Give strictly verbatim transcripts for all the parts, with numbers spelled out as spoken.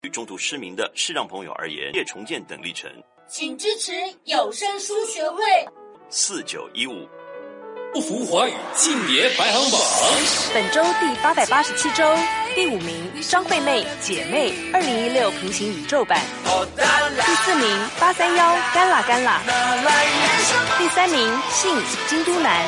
重度失明的视障朋友而言，业重建等历程。 请支持有声书学会四九一五。 不服华语性别排行榜， 本周第八百八十七周第五名张惠妹姐妹二零一六平行宇宙版，第四名八三幺干辣干辣，第三名信京都南，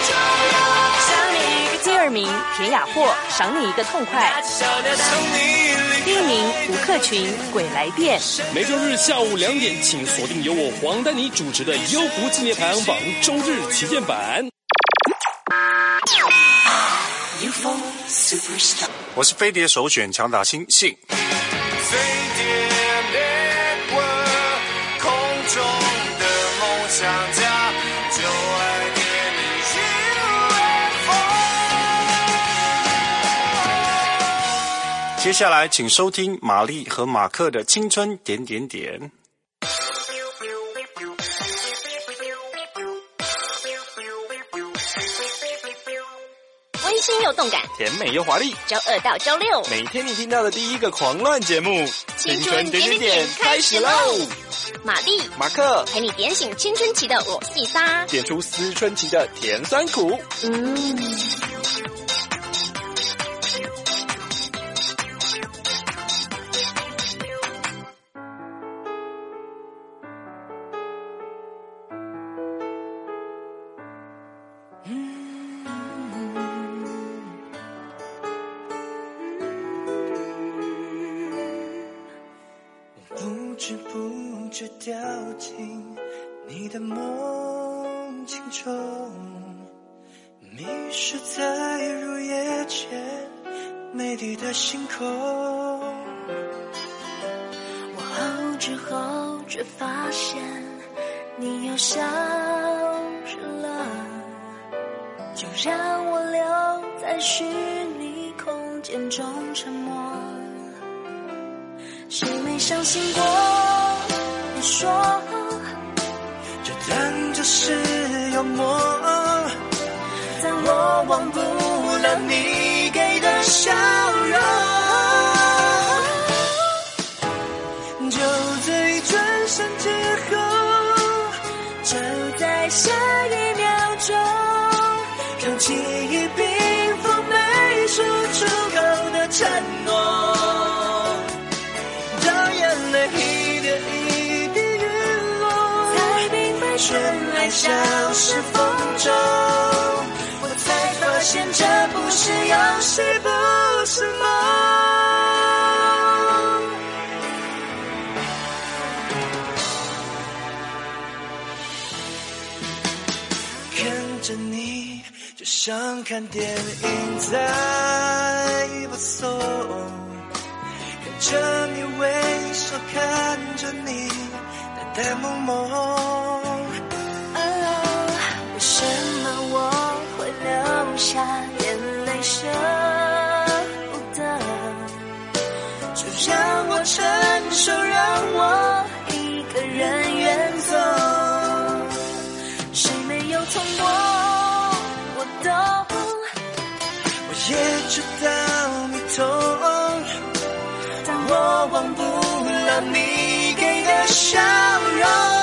第二名田雅霍赏你一个痛快，第一名吴克群鬼来电。 每周日下午两点，请锁定由我黄丹妮主持的优福纪念排行榜周日旗舰版。 我是飞碟首选强打星信。 飞碟 Network 空中的梦想家，就爱点你 U F O。 接下来请收听玛丽和马克的青春点点点。 温馨又动感， 甜美又华丽， 周二到周六， 每天你听到的第一个狂乱节目， 青春点点点开始喽！玛丽、 马克陪你点醒青春期的我细沙， 点出思春期的甜酸苦。 嗯。 掉进你的梦境中，迷失在入夜间美丽的星空。 我后知后觉发现你又消失了，就让我留在虚拟空间中沉默。谁没相信过你说就当作是幽默， 但我忘不了你给的笑容。 就在一转身之后， 就在下一秒钟， 让记忆冰封没说出口的承诺，当眼泪一点一滴陨落， 才明白纯爱消失风中，我才发现这不是游戏，不是梦。看着你就像看电影在播送，看着你微笑，看着你呆呆萌萌。 哦，为什么我会流下眼泪舍不得？ 就让我承受，让我一个人远走。谁没有痛过，我懂。 我也知道你痛， 但我忘不了你给的笑容。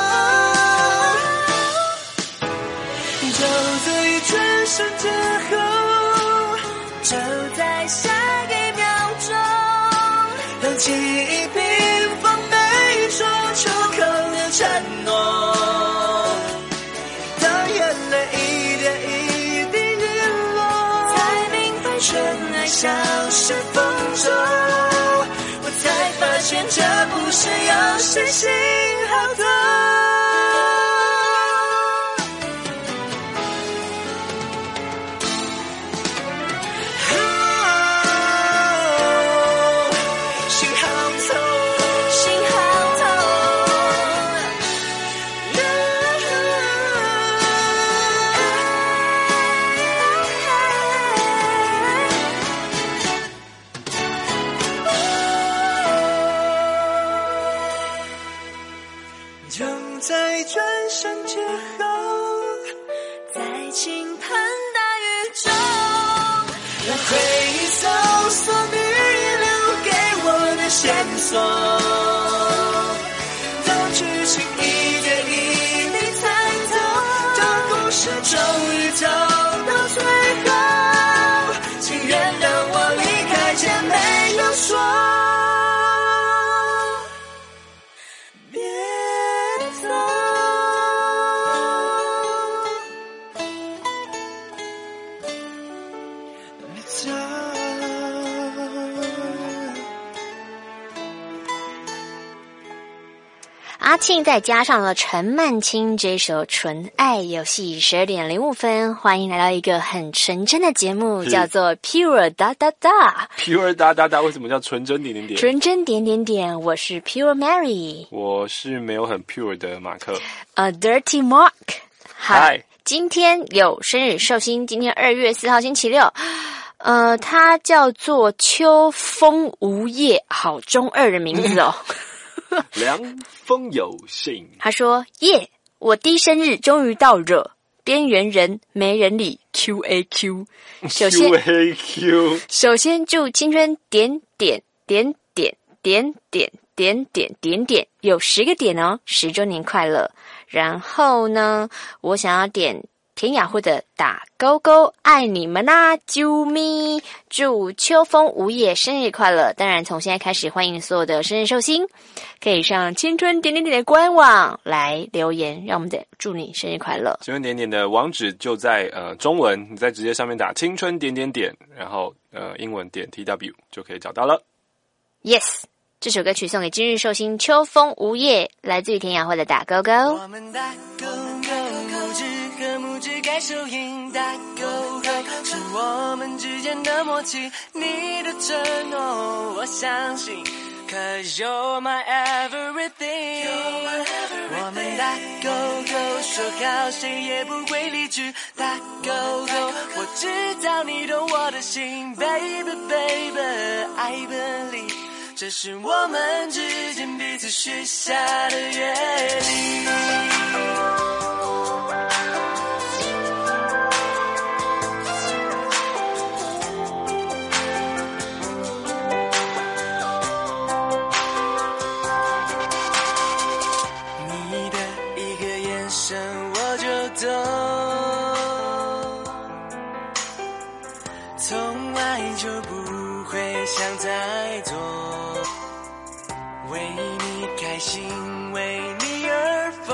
就在一转身之后， 就在下一秒钟， 让记忆冰封没说出口的承诺，当眼泪一点一滴陨落， 才明白纯爱消失风中，我才发现这不是游戏，幸好痛。就在转身之后， 在倾盆大雨中， 让回忆搜索你留给我的线索，都只是一点一滴猜测，这故事终于走到最后，请原谅我离开前没有说别走。 阿庆再加上了陈曼青这首《纯爱游戏》，十二点零五分，欢迎来到一个很纯真的节目，叫做 Pure 哒哒哒。 Pure 哒哒哒，为什么叫纯真点点点？ 纯真点点点，我是 Pure Mary， 我是没有很 pure 的马克。 A Dirty Mark。 嗨， 今天有生日寿星，今天二月四号星期六。呃，他叫做秋风无叶，好中二的名字哦。 凉风有信， 他说：耶，我低生日终于到了，边缘人没人理 Q A Q。首先 Q A Q， 首先祝青春点点点点点点点点点点有十个点哦，十周年快乐。然后呢，我想要点田雅慧的打勾勾，爱你们啦，啾咪！祝秋风无叶生日快乐！当然，从现在开始，欢迎所有的生日寿星可以上青春点点点的官网来留言，让我们的祝你生日快乐。 青春点点的网址就在呃中文，你在直接上面打青春点点点，然后呃英文点 T W 就可以找到了。 Yes。这首歌曲送给今日寿星秋风无叶，来自于田雅慧的打勾勾。 我们打勾勾，拇指和拇指盖手印，打勾勾是我们之间的默契，你的承诺我相信 Cause you're my everything， 我们打勾勾，说好谁也不会离去，打勾勾，我知道你懂我的心 Baby baby I believe，这是我们之间彼此许下的约定。你的一个眼神我就懂，从来就不会想太多，为你开心，为你而疯，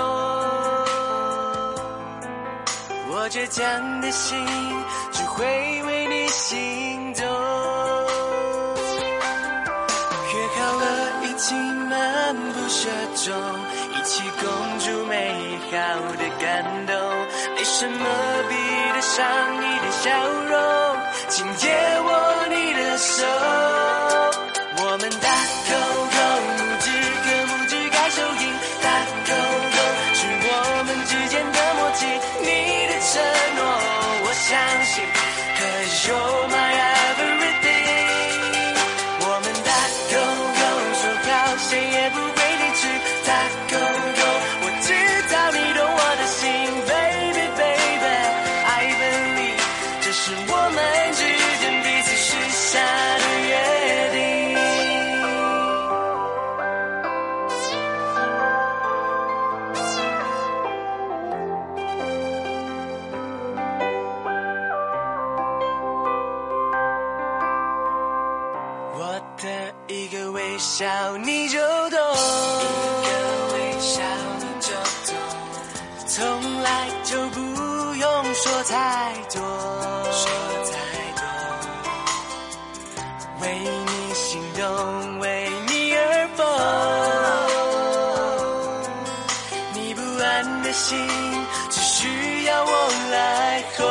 我倔强的心只会为你心动，约好了一起漫步雪中，一起共筑美好的感动，没什么比得上你的笑容，请借我你的手，我们打勾勾，拇指和拇指盖手印，打勾勾是我们之间的默契，你的承诺我相信 Cause you're my everything， 我们打勾勾，说好谁也不会离去，打勾勾，我知道你懂我的心 Baby baby I believe， 这是我们之间彼此许下的约定。我的一个微笑你就懂，一个微笑你就懂，从来就不用说太多，说太多，为你心动，为你而疯，你不安的心只需要我来哄，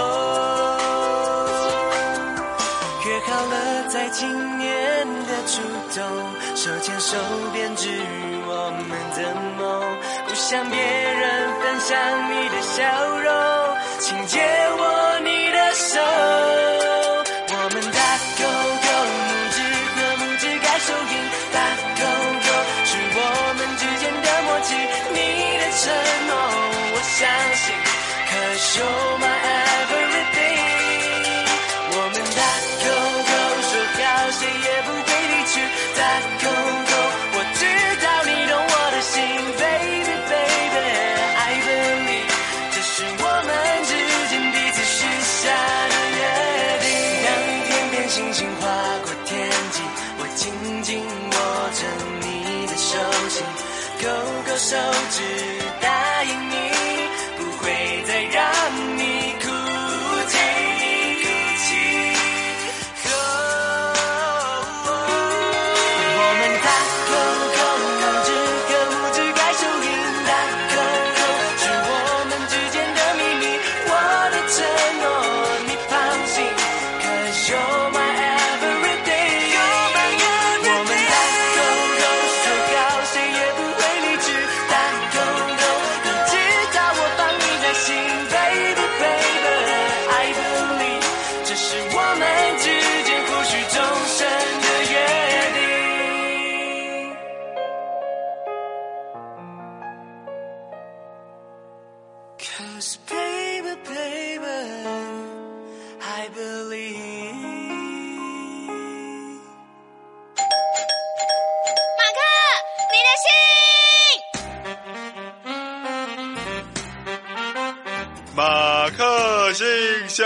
约好了在今年的初冬，手牵手编织我们的梦，不向别人分享你的笑容，请借我你的手，我们打勾勾，拇指和拇指盖手印，打勾勾是我们之间的默契，你的承诺我相信 Cause you're my everything， 我们打勾勾，说好谁也不会离去，打勾勾勾勾手指，答应你不会再让你哭泣。我们大口口只可不只该输赢，大口口是我们之间的秘密，我的承诺你放心 ，Cause you're my everything。我们大口口说好谁也不会离去，大口口你知道我放你在心 ，baby baby I believe， 这是我们之间或许终身的约定。Cause baby baby I believe。 马克，你的信。 马克信箱。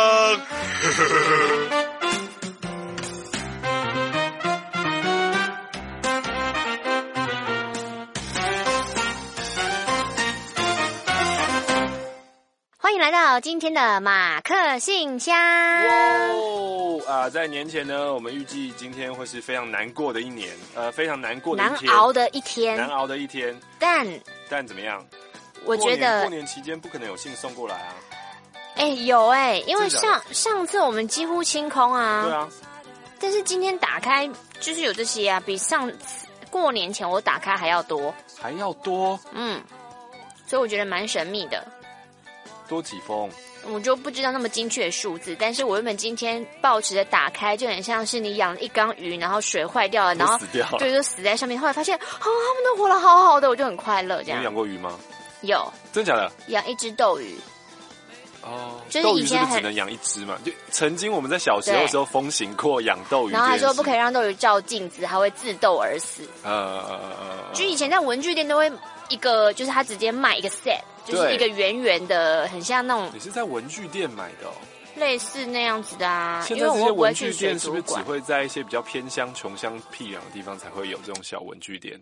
欢迎来到今天的马克信箱。 哦啊，在年前呢，我们预计今天会是非常难过的一年，呃，非常难过的一天， 难熬的一天， 难熬的一天。 但但怎么样？ 我觉得过年, 过年期间不可能有信送过来啊。 哎、欸，有哎、欸，因为上上次我们几乎清空啊。 对啊。 但是今天打开就是有这些啊，比上次过年前我打开还要多， 还要多。 嗯，所以我觉得蛮神秘的。 多几封， 我就不知道那么精确的数字，但是我原本今天抱持的打开，就很像是你养了一缸鱼，然后水坏掉了，然后死掉了， 对，就死在上面。后来发现，哦，他们都活得好好的，我就很快乐。这样， 你养过鱼吗？ 有， 真假的？ 养一只斗鱼。 哦， 就是以前斗鱼是不是只能养一只嘛？就曾经我们在小时候的时候风行过养斗鱼， 然后还说不可以让斗鱼照镜子，还会自斗而死。 呃， 就以前在文具店都会一个，就是他直接卖一个 set。就是一个圆圆的，很像那种。 你是在文具店买的哦？ 类似那样子的啊。 现在这些文具店是不是只会在一些比较偏乡、穷乡僻壤的地方才会有这种小文具店？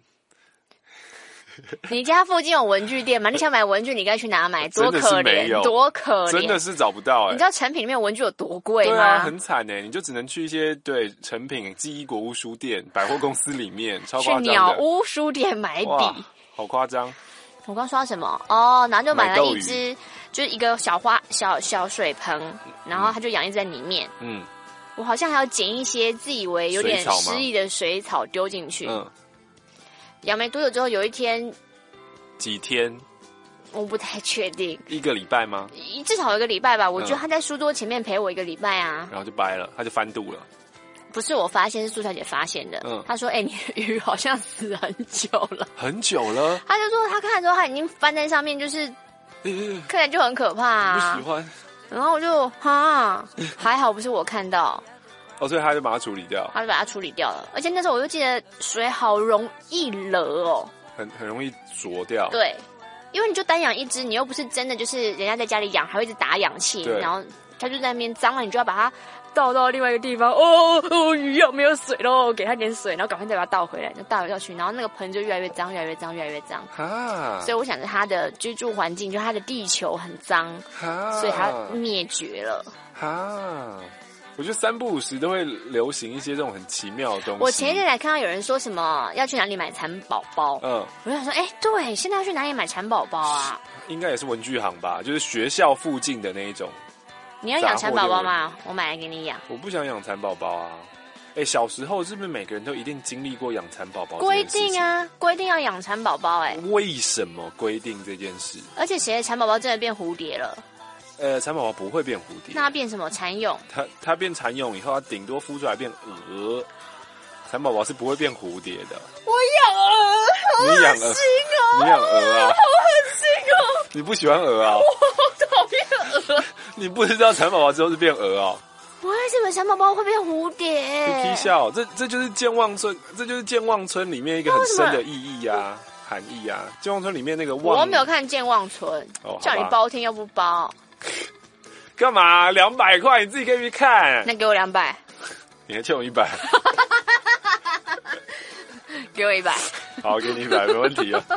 你家附近有文具店吗？你想买文具，你该去哪买？多可怜，多可怜， 真的是找不到哎、欸！ 你知道成品里面文具有多贵吗？ 对啊，很惨哎、欸！你就只能去一些对成品、记忆国屋书店、百货公司里面，超夸张的。 去鸟屋书店买笔， 好夸张。 我刚说什么？哦，然后就买了一只，就是一个小花小小水盆，然后他就养一只在里面。嗯，我好像还要捡一些自以为有点诗意的水草丢进去。嗯，养没多久之后，有一天， 几天？ 我不太确定。 一个礼拜吗？ 至少有一个礼拜吧。我觉得他在书桌前面陪我一个礼拜啊。 然后就掰了，他就翻肚了。 不是我发现，是苏小姐发现的。嗯，她说：“哎、欸，你的鱼好像死很久了， 很久了。” 她就说她看的时候，她已经翻在上面，就是看起来就很可怕、啊。 不喜欢。 然后我就哈，还好不是我看到。 哦，所以他就把它处理掉。 他就把它处理掉了，而且那时候我就记得水好容易惹哦， 很很容易浊掉。 对，因为你就单养一只，你又不是真的就是人家在家里养，还会一直打氧气，然后它就在那边脏了，你就要把它。倒到另外一个地方，哦哦，鱼要没有水喽，给它点水，然后赶快再把它倒回来，就倒来倒去，然后那个盆就越来越脏，越来越脏，越来越脏。啊！所以我想着它的居住环境，就它的地球很脏，所以它灭绝了。 哈！我觉得三不五时都会流行一些这种很奇妙的东西。 我前一天才看到有人说什么要去哪里买蚕宝宝，嗯，我就想说，哎、欸，对，现在要去哪里买蚕宝宝啊？ 应该也是文具行吧，就是学校附近的那一种。 你要养蚕宝宝吗？我买来给你养。 我不想养蚕宝宝啊！哎、欸，小时候是不是每个人都一定经历过养蚕宝宝？ 规定啊，规定要养蚕宝宝。哎， 为什么规定这件事？ 而且谁的蚕宝宝真的变蝴蝶了？ 呃，蚕宝宝不会变蝴蝶， 那它变什么？蚕蛹？ 它它变蚕蛹以后，它顶多孵出来变蛾。蚕宝宝是不会变蝴蝶的。 我养鹅， 你养鹅？你养鹅啊？ 好恶心哦！ 你不喜欢鹅啊？ 我讨厌鹅。 你不知道蚕宝宝之后是变鹅哦？ 为什么蚕宝宝会变蝴蝶？ 你踢笑，这这就是健忘村，这就是健忘村里面一个很深的意义啊，含义啊。健忘村里面那个忘， 我没有看健忘村，哦、叫你包听又不包， 干嘛？两百块你自己可以去看。 那给我两百， 你还欠我一百， 给我一百。 好，给你一百，没问题了。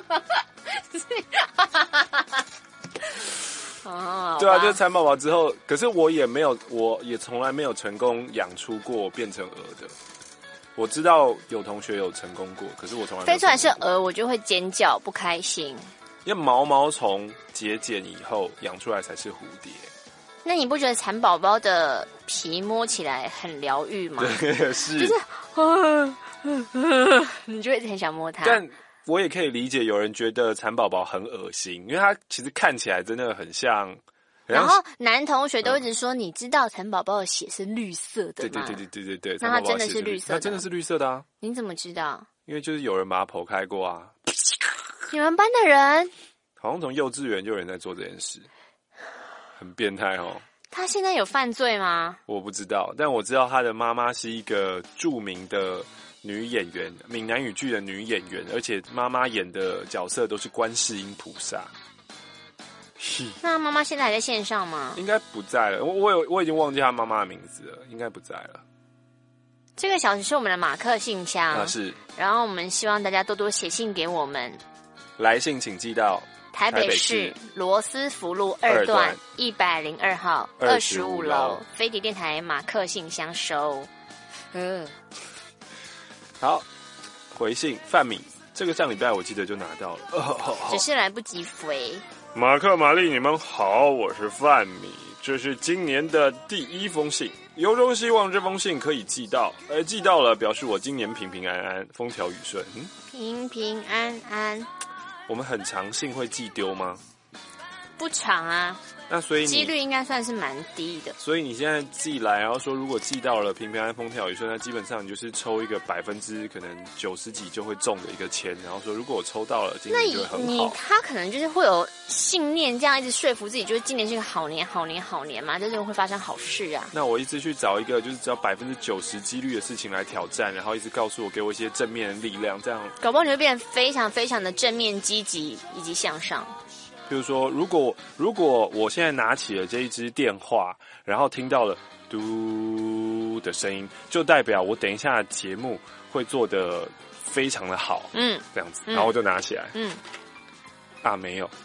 哦， 对啊，就是蚕宝宝之后，可是我也没有，我也从来没有成功养出过变成蛾的。我知道有同学有成功过，可是我从来没有飞出来是蛾，我就会尖叫不开心。 因为毛毛虫结茧以后养出来才是蝴蝶。 那你不觉得蚕宝宝的皮摸起来很疗愈吗？ 对，是， 就是，呃呃、你就会很想摸它。 但我也可以理解有人觉得蚕宝宝很恶心，因为它其实看起来真的很像。很像然后男同学都一直说，嗯、你知道蚕宝宝的血是绿色的吗？ 对对对对对对对， 那它真的是绿色的， 它真的是绿色的啊！ 你怎么知道？ 因为就是有人把它剖开过啊。 你们班的人好像从幼稚园就有人在做这件事，很变态哦。 他现在有犯罪吗？ 我不知道，但我知道他的妈妈是一个著名的女演员，闽南语剧的女演员，而且妈妈演的角色都是观世音菩萨。 那妈妈现在还在线上吗？ 应该不在了，我我有我已经忘记她妈妈的名字了，应该不在了。 这个小时是我们的马克信箱啊，是。 然后我们希望大家多多写信给我们， 来信请寄到台北市罗斯福路二段一百零二号二十五楼飞碟电台马克信箱收。嗯， 好，回信范米，这个上礼拜我记得就拿到了，哦、 只是来不及回。 马克、玛丽，你们好，我是范米，这是今年的第一封信，由衷希望这封信可以寄到，而寄到了，表示我今年平平安安，风调雨顺。嗯， 平平安安。 我们很常信会寄丢吗？ 不常啊。 那所以你几率应该算是蛮低的。 所以你现在寄来，然后说如果寄到了平平安安风调雨顺，那基本上你就是抽一个百分之可能九十几就会中的一个签，然后说如果我抽到了，今年就会很好。 你他可能就是会有信念，这样一直说服自己，就是今年是个好年、好年、好年嘛，就是会发生好事啊。 那我一直去找一个就是只要百分之九十几率的事情来挑战，然后一直告诉我，给我一些正面的力量，这样搞不好你会变得非常非常的正面、积极以及向上。 比如说，如果如果我现在拿起了这一支电话，然后听到了嘟的声音，就代表我等一下的节目会做得非常的好，嗯，这样子，然后我就拿起来，嗯，啊，没有，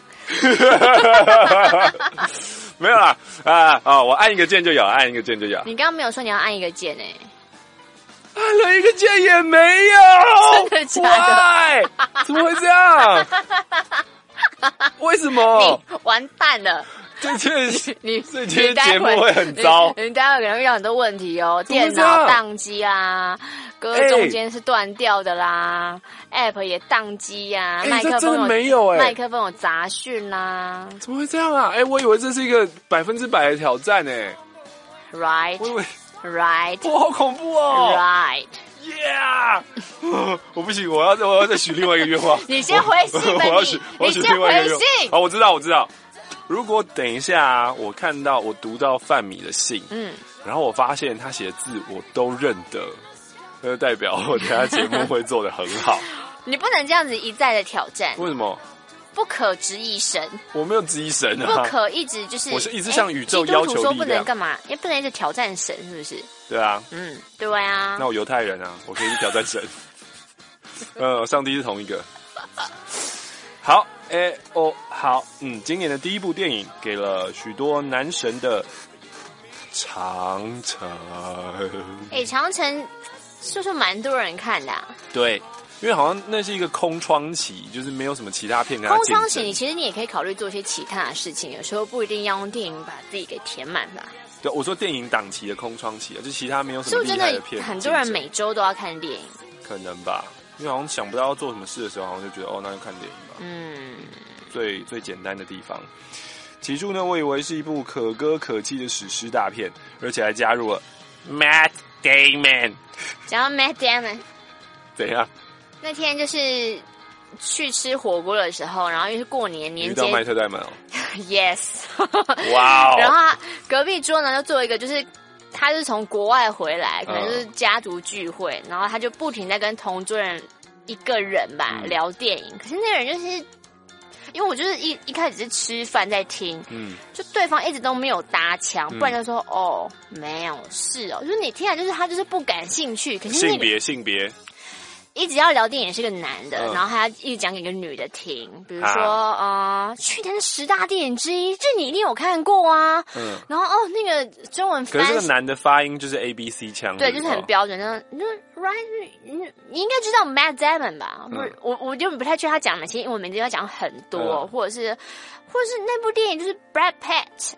没有啦，啊啊，我按一个键就有，按一个键就有。 你刚刚没有说你要按一个键诶、 欸，按了一个键也没有， 真的假的？ 怎么会这样？为什么？ 你完蛋了！ 这这你这期节目会很糟。 你待会可能遇到很多问题哦，电脑宕机啊，歌中间是断掉的啦、欸、，App 也宕机呀，麦、欸、克风没有哎， 麦克风有杂讯啦。 怎么会这样啊？哎、欸，我以为这是一个百分之百的挑战哎、欸。 Right， 我以为 Right， 哇，好恐怖哦 ！Right。Yeah！ 我不行，我要我要再许另外一个愿望。 你先回信吧， 我要许，我要许另外一个愿望。好，我知道，我知道。如果等一下、啊、我看到我读到范米的信，嗯，然后我发现他写的字我都认得，那就代表我等下节目会做得很好。 你不能这样子一再的挑战。 为什么？ 不可质疑神。 我没有质疑神啊。 不可一直就是， 我是一直向宇宙要求力量。基督徒说不能干嘛？也不能一直挑战神，是不是？ 对啊。 嗯，对啊。 那我犹太人啊，我可以挑战神。呃，上帝是同一个。好，哎、欸、哦，好，嗯，今年的第一部电影给了许多男神的长城。 哎、欸，长城是不是蛮多人看的、啊？ 对。因为好像那是一个空窗期，就是没有什么其他片跟它空窗期，你其实你也可以考虑做一些其他的事情，有时候不一定要用电影把自己给填满吧。 对，我说电影档期的空窗期啊，就其他没有什么厉害的片。是不是真的很多人每周都要看电影？ 可能吧，因为好像想不到要做什么事的时候，好像就觉得哦，那就看电影吧。嗯，最最简单的地方。起初呢，我以为是一部可歌可泣的史诗大片，而且还加入了 Matt Damon。 讲到 Matt Damon， 怎样？ 那天就是去吃火锅的时候，然后因为是过年年间， 遇到麦特戴蒙哦 ，yes， 哇、wow ，然后他隔壁桌呢就做一个，就是他是从国外回来，可能就是家族聚会，然后他就不停在跟同桌人一个人吧、嗯、聊电影，可是那个人就是因为我就是一一开始是吃饭在听，嗯，就对方一直都没有搭腔，不然就说、嗯、哦没有是哦，就是你听起来就是他就是不感兴趣，可是、那個、 性别性别。 一直要聊电影是个男的， 嗯、 然后还要一直讲给一个女的听，比如说、啊、呃，去年的十大电影之一，这你一定有看过啊。嗯，然后哦，那个中文翻， 可是这个男的发音就是 A B C 腔， 对，就是很标准。那那 right， 你你应该知道 Matt Damon 吧？不是，嗯、我我就不太确定他讲哪些英文名字，要讲很多，嗯、或者是或者是那部电影就是 Brad Pitt，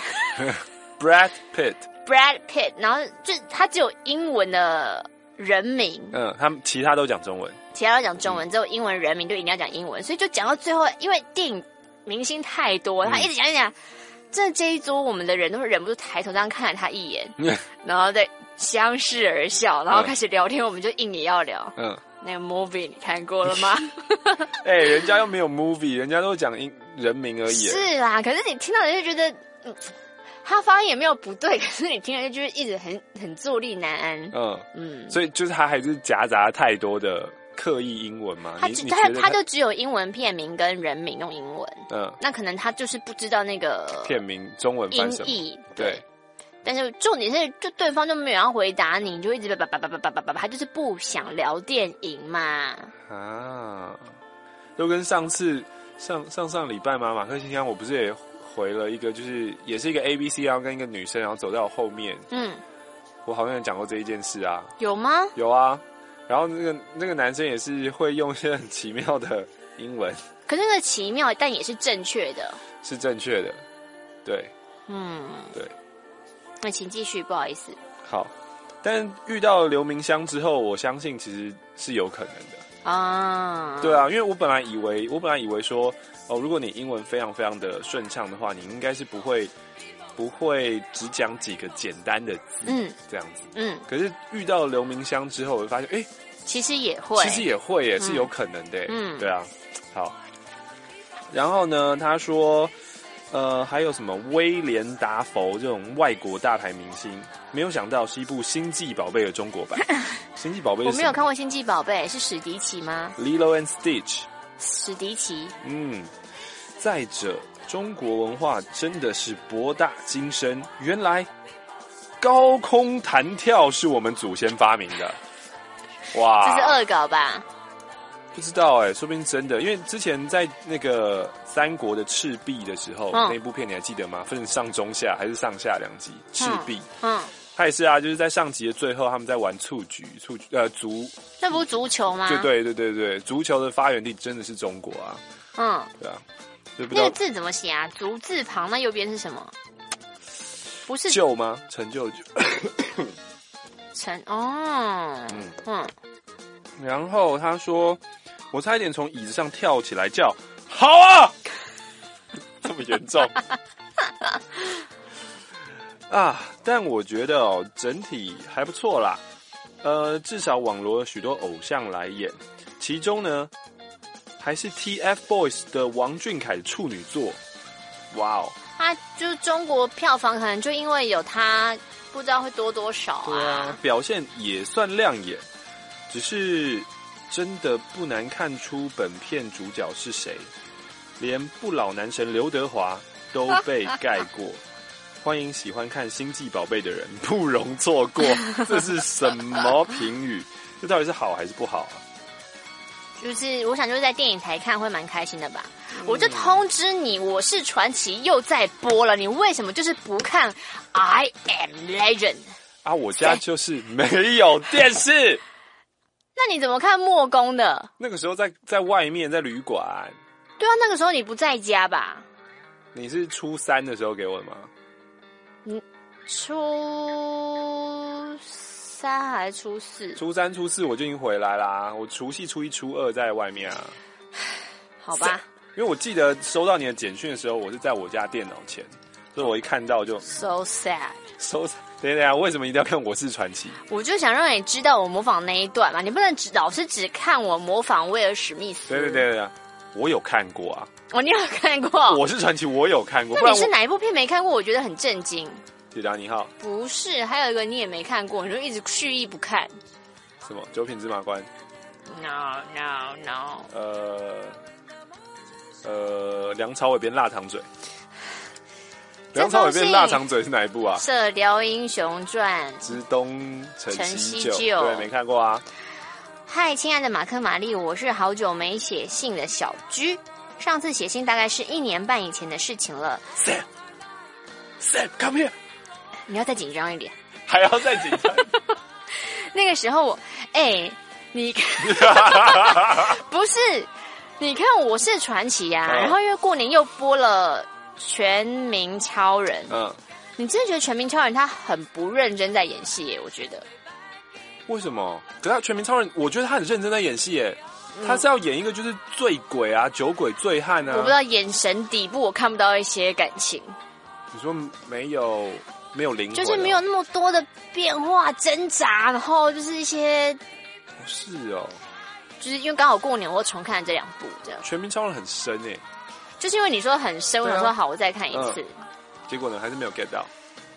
Brad Pitt，Brad Pitt， 然后就他只有英文的人名， 嗯，他们其他都讲中文， 其他都讲中文，只有英文人名就一定要讲英文，所以就讲到最后，因为电影明星太多，他一直讲一直讲，这这一桌我们的人都是忍不住抬头这样看了他一眼，嗯、然后再相视而笑，然后开始聊天，嗯、我们就硬也要聊。嗯，那个 movie 你看过了吗？ 哎、欸，人家又没有 movie， 人家都讲英人名而已。 是啦，可是你听到人就觉得，嗯。他发音也没有不对，可是你听了就一直很很坐立难安。嗯嗯，所以就是他还是夹杂太多的刻意英文嘛。 他只他他就只有英文片名跟人名用英文。嗯，那可能他就是不知道那个片名中文翻什么。 音译对。 对，但是重点是，就对方就没有要回答你，你就一直叭叭叭叭叭叭叭叭，他就是不想聊电影嘛。啊， 就跟上次上上上礼拜嘛，马克信箱我不是也回了一个，就是也是一个 A B C， 然后跟一个女生，然后走在我后面。嗯，我好像有讲过这一件事啊。 有吗？ 有啊。然后那个那个男生也是会用一些很奇妙的英文。 可是那个奇妙，但也是正确的。 是正确的，对。 嗯， 对。 那请继续，不好意思。 好，但遇到刘明湘之后，我相信其实是有可能的啊。对啊，因为我本来以为，我本来以为说。哦，如果你英文非常非常的顺畅的话，你应该是不会不会只讲几个简单的字，嗯，这样子，嗯。可是遇到刘明湘之后，我就发现，哎、欸， 其实也会， 其实也会，也是有可能的，嗯，对啊。好，然后呢，他说，呃，还有什么威廉达佛这种外国大牌明星，没有想到是一部《星际宝贝》的中国版。星际宝贝， 我没有看过《星际宝贝》，是史迪奇吗 ？Lilo and Stitch。 史迪奇， 嗯，再者，中国文化真的是博大精深。原来高空弹跳是我们祖先发明的，哇！ 这是恶搞吧？ 不知道哎、欸，说不定真的。因为之前在那个三国的赤壁的时候，嗯、那部片你还记得吗？分上中下还是上下两集？赤壁，嗯。嗯他也是啊，就是在上集的最后，他们在玩蹴鞠，蹴呃足， 那不是足球吗？ 就对对对对，足球的发源地真的是中国啊。嗯，对啊。 那个字怎么写啊？足字旁那右边是什么？不是救吗？成就救。 成哦，嗯嗯。 然后他说，我差一点从椅子上跳起来叫好啊，这么严重。啊，但我觉得哦，整体还不错啦。呃，至少网罗了许多偶像来演，其中呢，还是 T F Boys 的王俊凯的处女作。哇哦！ 他就是中国票房可能就因为有他，不知道会多多少啊。 对啊，表现也算亮眼，只是真的不难看出本片主角是谁，连不老男神刘德华都被盖过。欢迎喜欢看《星际宝贝》的人不容错过。这是什么评语？这到底是好还是不好啊？ 就是我想就是在电影台看会蛮开心的吧。嗯、我就通知你，我是传奇又在播了，你为什么就是不看 I Am Legend 啊？我家就是没有电视。 那你怎么看莫宫的？ 那个时候在在外面，在旅馆。 对啊，那个时候你不在家吧？ 你是初三的时候给我的吗？ 嗯，初三还是初四？ 初三、初四我就已经回来啦。我除夕、初一、初二在外面啊。 好吧。 因为我记得收到你的简讯的时候，我是在我家电脑前，所以我一看到就 so sad。so sad。等一下，为什么一定要看《我是传奇》？ 我就想让你知道我模仿那一段嘛，你不能只老是只看我模仿威尔史密斯。 对对对对，我有看过啊。 哦，你有看过？ 我是传奇，我有看过。 那你是哪一部片没看过？我觉得很震惊。 铁达尼号？ 不是，还有一个你也没看过，你就一直蓄意不看。 什么？九品芝麻官 ？No No No。 呃呃，梁朝伟变腊肠嘴。梁朝伟变腊肠嘴是哪一部啊？ 《射雕英雄传》 之东成西就，对，没看过啊。 嗨，亲爱的马克玛丽，我是好久没写信的小居。上次写信大概是一年半以前的事情了。 Sam Sam come here， 你要再紧张一点， 还要再紧张。 那个时候我，哎、欸，你不是，你看我是传奇啊，嗯、然后因为过年又播了全民超人，嗯，你真的觉得全民超人他很不认真在演戏耶？我觉得。 为什么？可是他全民超人，我觉得他很认真在演戏耶。他是要演一个就是醉鬼啊、酒鬼、醉汉啊。 我不知道眼神底部我看不到一些感情。 你说没有没有灵魂、哦， 就是没有那么多的变化挣扎，然后就是一些。 哦是哦。 就是因为刚好过年，我重看了这两部，这样。 全民超人很深诶。 就是因为你说很深，我想说好，我再看一次。嗯、结果呢，还是没有 get 到。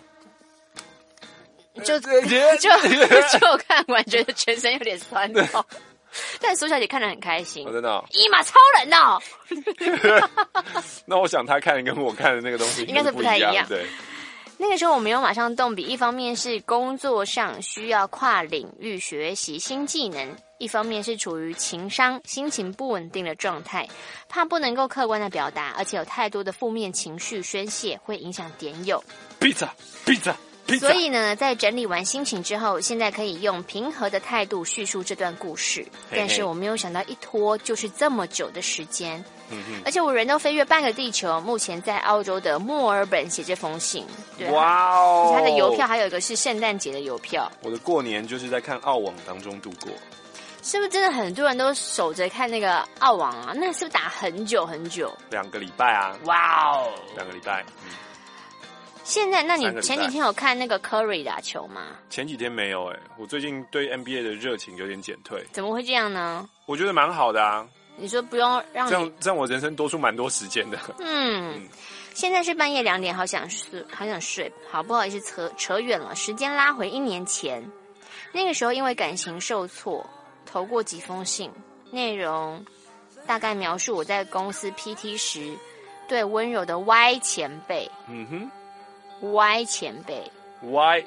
就就就看完，觉得全身有点酸痛。但苏小姐看得很开心， 哦、真的、哦。 伊玛超人哦。 那我想她看的跟我看的那个东西应该是不太一样。 对。 那个时候我没有马上动笔，一方面是工作上需要跨领域学习新技能，一方面是处于情商、心情不稳定的状态，怕不能够客观的表达，而且有太多的负面情绪宣泄，会影响点友。 闭嘴，闭嘴。 所以呢，在整理完心情之后，现在可以用平和的态度叙述这段故事。嘿嘿，但是我没有想到一拖就是这么久的时间，嗯嗯，而且我人都飞越半个地球，目前在澳洲的墨尔本写这封信。对啊， 哇哦！ 他的邮票还有一个是圣诞节的邮票。 我的过年就是在看澳网当中度过。 是不是真的很多人都守着看那个澳网啊？那是不是打很久很久？ 两个礼拜啊！ 哇哦， 两个礼拜。嗯， 现在，那你前几天有看那个 Curry 打球吗？ 前几天没有哎、欸，我最近对 N B A 的热情有点减退。 怎么会这样呢？ 我觉得蛮好的啊。 你说不用让你这样，这样我人生多出蛮多时间的。 嗯，嗯现在是半夜两点，好想睡，好想睡。好，不好意思，扯扯远了，时间拉回一年前，那个时候因为感情受挫，投过几封信，内容大概描述我在公司 P T 时对温柔的 Y 前辈。嗯哼。Y 前辈 ，Y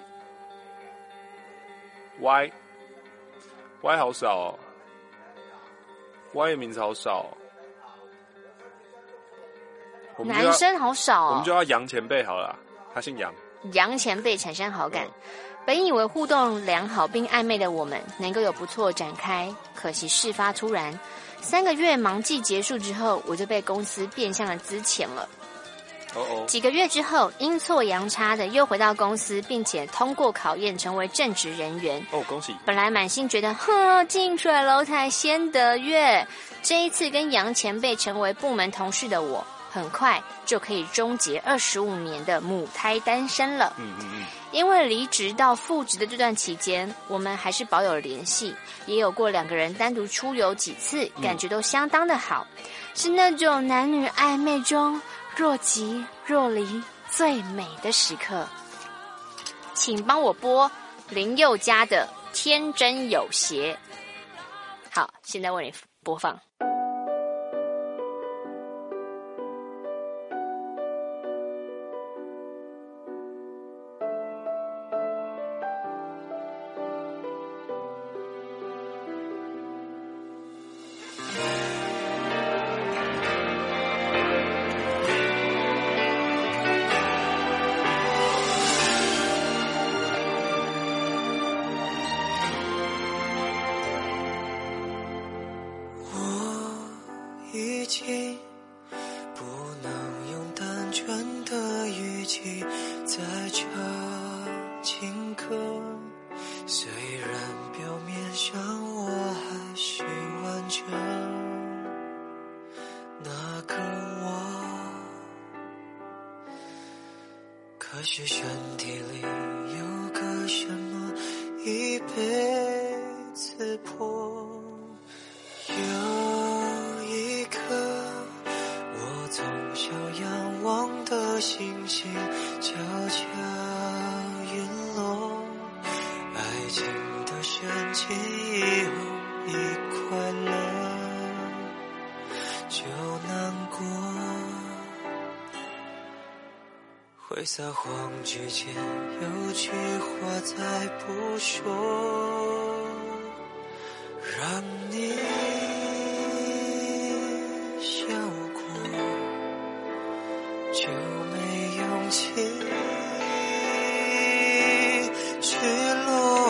Y Y 好少哦 ，Y 的名字好少、哦， 男生好少哦， 我们就要杨前辈好了，他姓杨， 杨前辈产生好感。嗯、本以为互动良好并暧昧的我们能够有不错展开，可惜事发突然，三个月忙季结束之后，我就被公司变相的资遣了。 Oh oh. 几个月之后，阴错阳差的又回到公司，并且通过考验成为正职人员。 哦， oh, 恭喜！ 本来满心觉得，哼，近水楼台先得月。这一次跟杨前辈成为部门同事的我，很快就可以终结二十五年的母胎单身了。嗯嗯嗯。因为离职到复职的这段期间，我们还是保有联系，也有过两个人单独出游几次，感觉都相当的好，嗯、是那种男女暧昧中若即若离最美的时刻。请帮我播林宥嘉的《天真有邪》。好，现在为你播放。 已经不能用单纯的语气再唱情歌，虽然表面上我还是完整那个我，可是身体里有个什么一辈子破。有一颗我从小仰望的星星悄悄陨落，爱情的深情以后一快乐就难过，会撒谎之前有句话再不说， 让你笑过，就没勇气去落。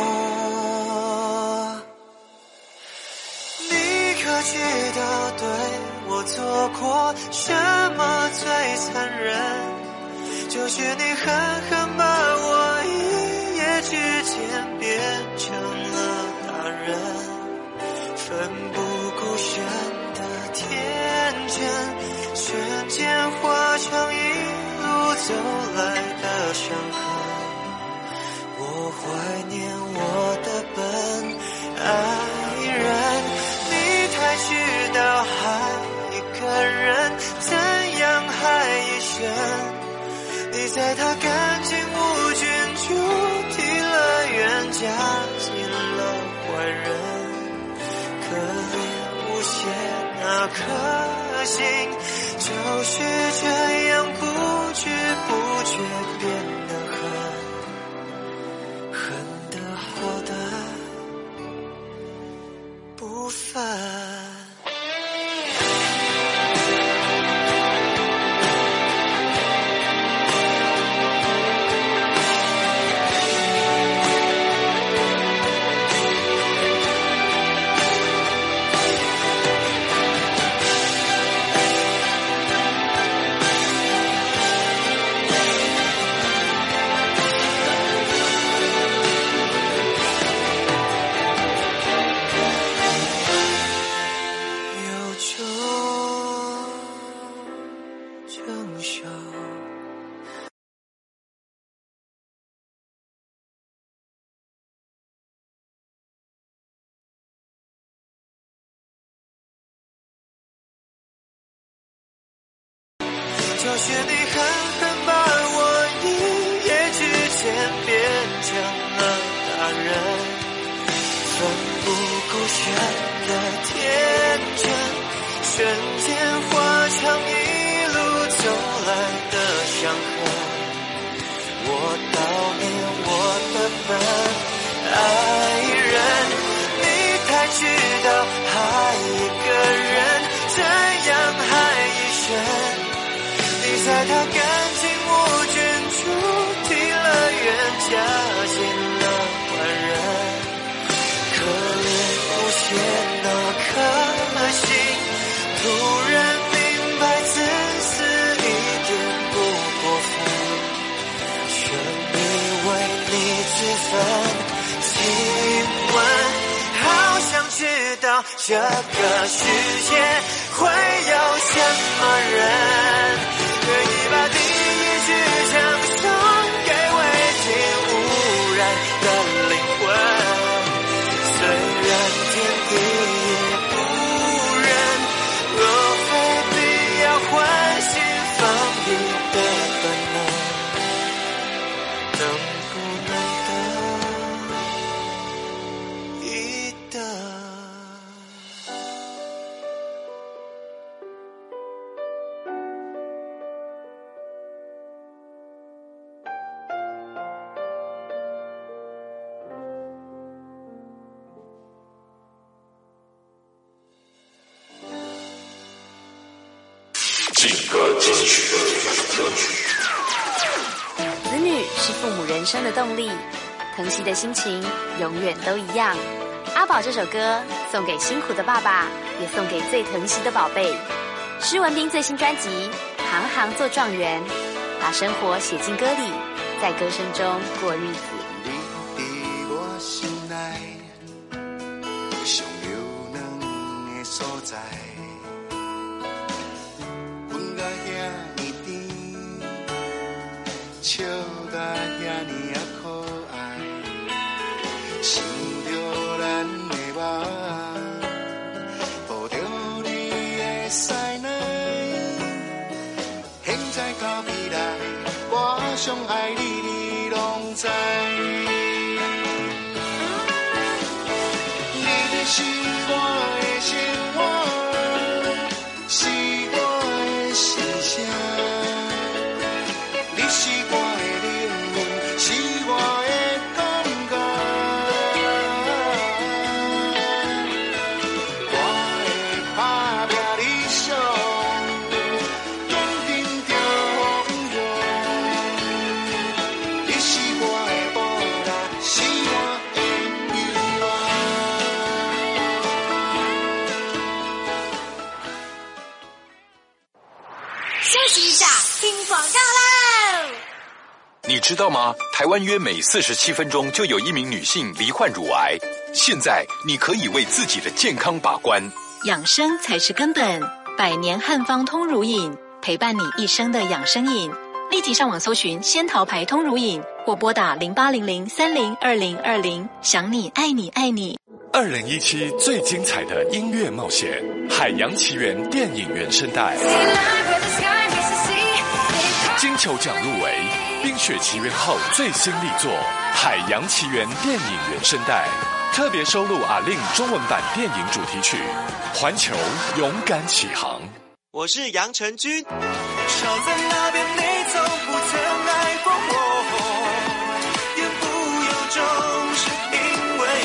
你可知道对我做过什么最残忍？就是你狠狠把我一夜之间变成了大人，奋不顾身的天真，瞬间化成一路走来的伤痕。我怀念我的笨爱人，你才知道爱一个人怎样害一生。你在他干净无菌主题乐园加进了坏人，可怜无邪那颗心就是这样不知不觉变得狠，狠得好的不凡。就是你狠狠把我一夜之间变成了大人，奋不顾身的天真，瞬间化成一路走来的伤痕。我悼念我的笨爱人，你才知道爱一个人怎样害一生。你在他干净无菌主题乐园加进了坏人，可怜无邪那颗心突然明白自私一点不过分，全力为你自焚。请问好想知道这个世界会有什么人愿意把第一支枪送给未经污染的灵魂，虽然天地也不忍，若非必要唤醒防御的本能，能不能得一得。 子女是父母人生的动力，疼惜的心情永远都一样。阿宝这首歌送给辛苦的爸爸，也送给最疼惜的宝贝。施文彬最新专辑《行行做状元》，把生活写进歌里，在歌声中过日子。 你在我心内上有两个所在，阮甲遐尼甜，笑甲遐尼啊可爱，想着咱的梦，抱着你的屎奶，现在到未来，我上爱你，你拢知。你是我的生活，是我的心声，你是我的灵魂，是我的感觉。 休息一下，听广告喽。 你知道吗？台湾约每四十七分钟就有一名女性罹患乳癌。现在你可以为自己的健康把关， 养生才是根本。百年汉方通乳饮，陪伴你一生的养生饮。立即上网搜寻仙桃牌通乳饮，或拨打零八零零三零二零二零。想你爱你爱你。 二零一七最精彩的音乐冒险，《海洋奇缘》电影原声带，金球奖入围，《冰雪奇缘》后最新力作《海洋奇缘》电影原声带，特别收录阿令中文版电影主题曲《环球勇敢启航》。 我是杨成军，少在那边你从不曾爱过我，言不由衷是因为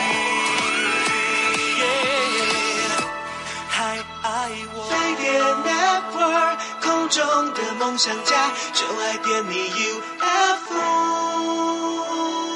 你、yeah, 还爱我。飞碟 Network 空中的梦想家，就爱点你 U F O。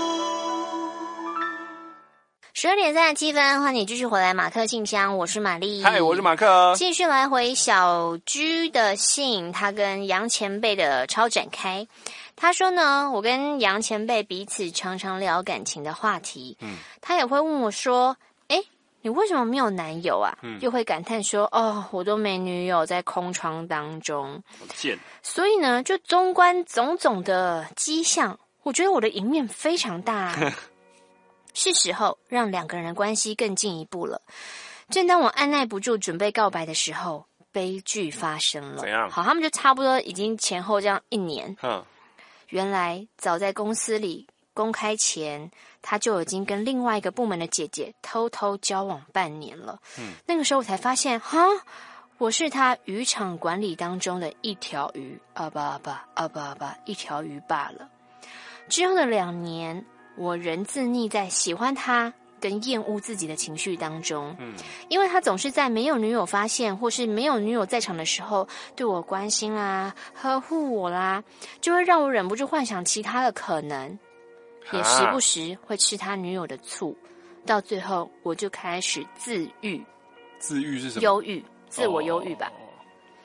十二点三十七分，欢迎你继续回来马克信箱，我是玛丽。 嗨，我是马克。 继续来回小居的信，他跟杨前辈的超展开。他说呢，我跟杨前辈彼此常常聊感情的话题，嗯，他也会问我说，诶，你为什么没有男友啊？嗯，又会感叹说，哦，我都没女友，在空窗当中。 贱。 所以呢，就纵观种种的迹象，我觉得我的赢面非常大。是时候让两个人的关系更进一步了。正当我按耐不住准备告白的时候，悲剧发生了。 怎样？ 好，他们就差不多已经前后这样一年。 嗯， 原来早在公司里公开前，他就已经跟另外一个部门的姐姐偷偷交往半年了。嗯，那个时候我才发现，哈，我是他渔场管理当中的一条鱼，啊吧啊吧啊吧啊吧，一条鱼罢了。之后的两年，我仍自溺在喜欢他跟厌恶自己的情绪当中，嗯，因为他总是在没有女友发现或是没有女友在场的时候对我关心啦、呵护我啦，就会让我忍不住幻想其他的可能，也时不时会吃他女友的醋，到最后我就开始自愈。 自愈是什么？ 忧郁，自我忧郁吧。 哦、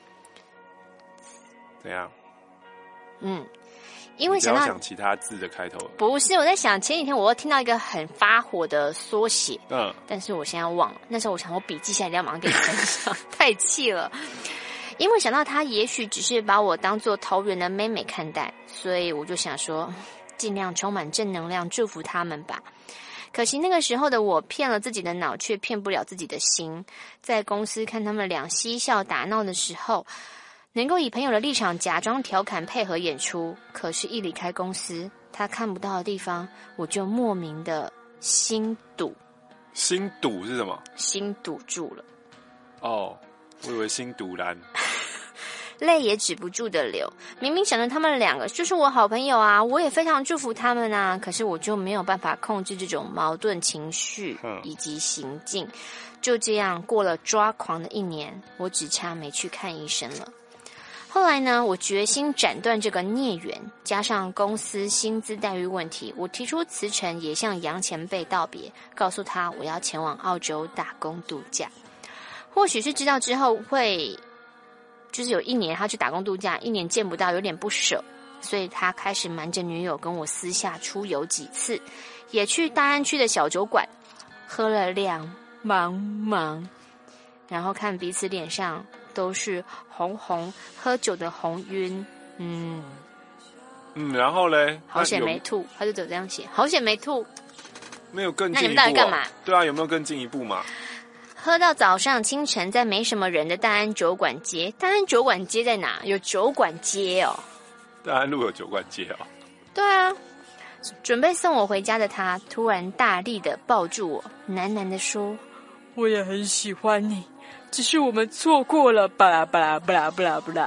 怎样？ 嗯。因为想到你不要想其他字的开头， 不是我在想前几天我又听到一个很发火的缩写， 嗯， 但是我现在忘了。那时候我想我笔记下来，一定要马上给你分享，太气了。因为想到他也许只是把我当做桃园的妹妹看待，所以我就想说，尽量充满正能量，祝福他们吧。可惜那个时候的我骗了自己的脑，却骗不了自己的心。在公司看他们俩嬉笑打闹的时候，能够以朋友的立场假装调侃配合演出，可是一离开公司，他看不到的地方，我就莫名的心堵。 心堵是什么？ 心堵住了。 哦，我以为心堵然。 泪也止不住的流。明明想着他们两个就是我好朋友啊，我也非常祝福他们啊，可是我就没有办法控制这种矛盾情绪以及行径。就这样过了抓狂的一年，我只差没去看医生了。后来呢，我决心斩断这个孽缘，加上公司薪资待遇问题，我提出辞呈，也向杨前辈道别，告诉他我要前往澳洲打工度假。或许是知道之后会，就是有一年他去打工度假，一年见不到，有点不舍，所以他开始瞒着女友跟我私下出游几次，也去大安区的小酒馆喝了两茫茫，然后看彼此脸上都是红红喝酒的红晕，嗯嗯，然后嘞， 好险没吐，他就只有这样写，好险没吐， 没有更进一步、啊。 那你们到底干嘛？ 对啊，有没有更进一步嘛？ 喝到早上清晨，在没什么人的大安酒馆街。大安酒馆街在哪？有酒馆街哦。 大安路有酒馆街哦。 对啊，准备送我回家的他，突然大力的抱住我，喃喃的说：“ 我也很喜欢你。”只是我们错过了，巴拉巴拉巴拉巴拉巴拉。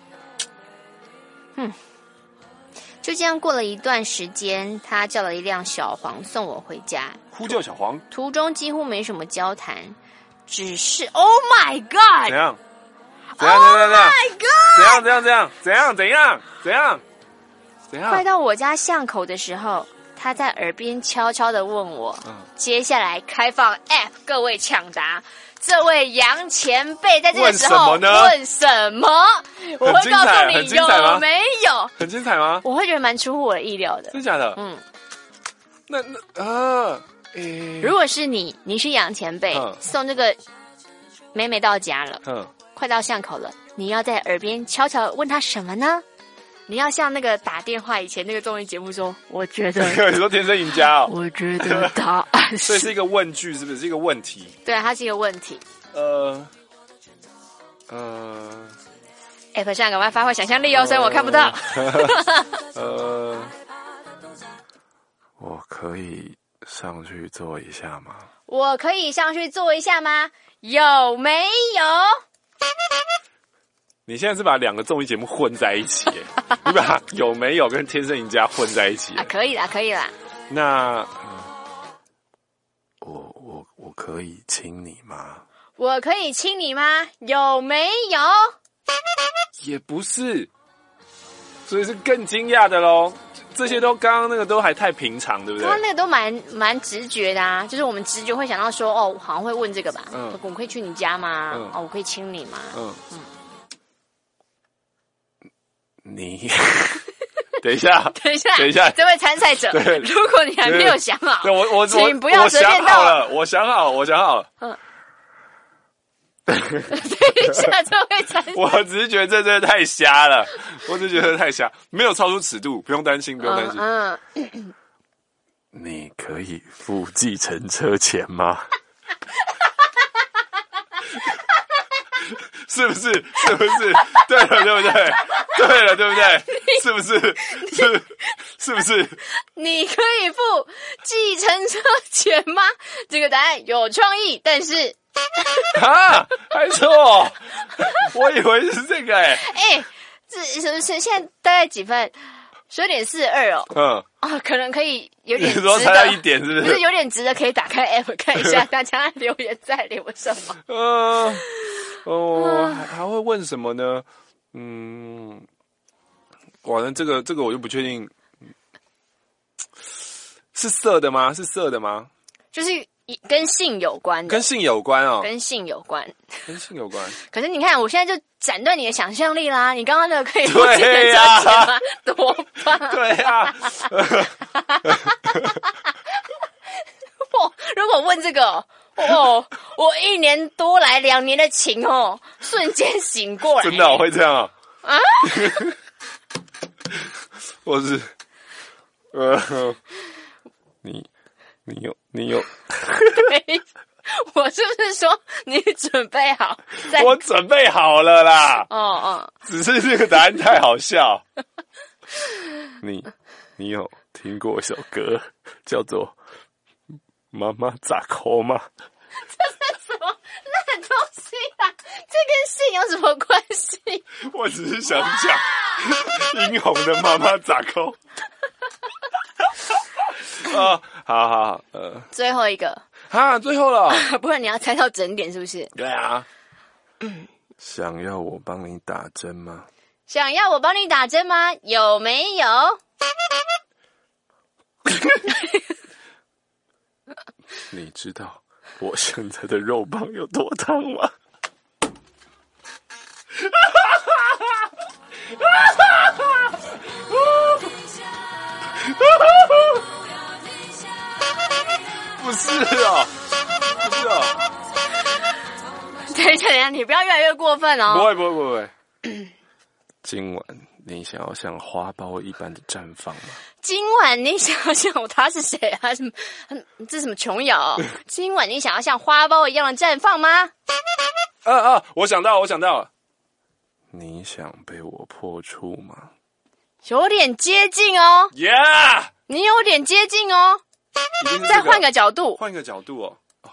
嗯，就这样过了一段时间，他叫了一辆小黄送我回家。 呼叫小黄， 途中几乎没什么交谈，只是 Oh my God！ 怎样？怎样？怎样？怎样？ Oh my God！ 怎样？怎样？怎样？怎样？怎样？怎样？怎样？ 快到我家巷口的时候， 他在耳边悄悄的问我， 嗯， 接下来开放 App， 各位抢答。这位杨前辈在这个时候问什么？我会告诉你有没有？ 很精彩吗？ 我会觉得蛮出乎我的意料的。 真的假的？ 嗯。 那那啊，欸、 如果是你，你是杨前辈，嗯、送这个妹妹到家了，嗯，快到巷口了，你要在耳边悄悄问她什么呢？你要像那个打电话以前那个综艺节目说，我觉得你说天生赢家哦， 我觉得答案是， 所以是一个问句，是不是？是一个问题？ 对，它是一个问题。 呃呃 ，App 上赶快发挥想象力哦，虽然我看不到。 呃，我可以上去做一下吗？ 我可以上去做一下吗？有没有？ 你现在是把两个综艺节目混在一起，你把有没有跟天生赢家混在一起啊？可以啦，可以啦。 那、嗯、我我我可以亲你吗？ 我可以亲你吗？有没有？ 也不是，所以是更惊讶的咯。这些都刚刚那个都还太平常，对不对？ 刚刚那个都蛮蛮直觉的啊，就是我们直觉会想到说，哦，好像会问这个吧？嗯，我可以去你家吗？嗯、哦，我可以亲你吗？嗯嗯。 你等一下， 等一下， 等一下， 这位参赛者，如果你还没有想好， 对我我请不要随便到了。我想好了，我想好了。嗯。 等一下，这位参赛者， 我只是觉得这真的太瞎了，我只是觉得太瞎，没有超出尺度，不用担心，不用担心。嗯。嗯你可以付计程车钱吗？是不是？是不是？对了，对不对？对了，对不对？是不是？是是不是？ 你可以付计程车钱吗？这个答案有创意，但是啊，还错，我以为是这个哎、欸。 哎、欸，这是现在大概几分？十点四十二哦。嗯。哦，可能可以有点值得。 你说才到一点是不是？ 不是有点值得，可以打开 app 看一下大家留言在留什么。 嗯。哦，还还会问什么呢？嗯，哇，那这个这个我就不确定，是色的吗？是色的吗？ 就是跟性有关的， 跟性有关哦， 跟性有关， 跟性有关。 可是你看，我现在就斩断你的想象力啦！你刚刚那个可以付计程车钱吗？多棒！ 对呀。 我如果问这个。哦，我一年多来两年的情哦，瞬间醒过来。 真的、哦、会这样啊？啊？我是，呃，你你有你有？ 对，我是不是说你准备好？ 我准备好了啦。哦哦， 只是这个答案太好笑。你你有听过一首歌叫做？妈妈咋抠吗？ 这是什么烂东西啊？这跟性有什么关系？ 我只是想讲殷红的妈妈咋抠。啊，好好好，呃， 最后一个啊，最后了， 不然你要猜到整点是不是？ 对啊。嗯，想要我帮你打针吗？ 想要我帮你打针吗？有没有？ 你知道我现在的肉棒有多烫吗？不是啊，不是啊。 等一下，等一下，你不要越来越过分哦。 不会，不会，不会。今晚你想要像花苞一般的绽放吗？ 今晚你想要像他是谁啊？什么？这是什么琼瑶？今晚你想要像花苞一样的绽放吗？ 啊啊！我想到，我想到了。你想被我破处吗？ 有点接近哦。 Yeah！ 你有点接近哦。 这個、 再换个角度， 换个角度哦。哦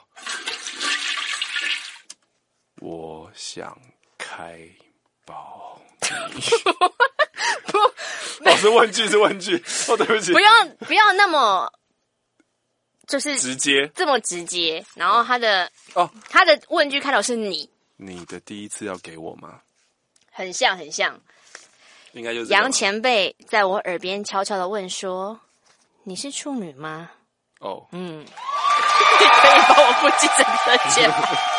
我想开包。不，哦，是问句，是问句。哦，对不起， 不要不要那么，就是直接， 这么直接。然后他的哦，他的问句开头是你， 你的第一次要给我吗？ 很像，很像。 应该就是杨前辈在我耳边悄悄的问说：“ 你是处女吗？ 哦， 嗯，你可以帮我付计程车钱吗？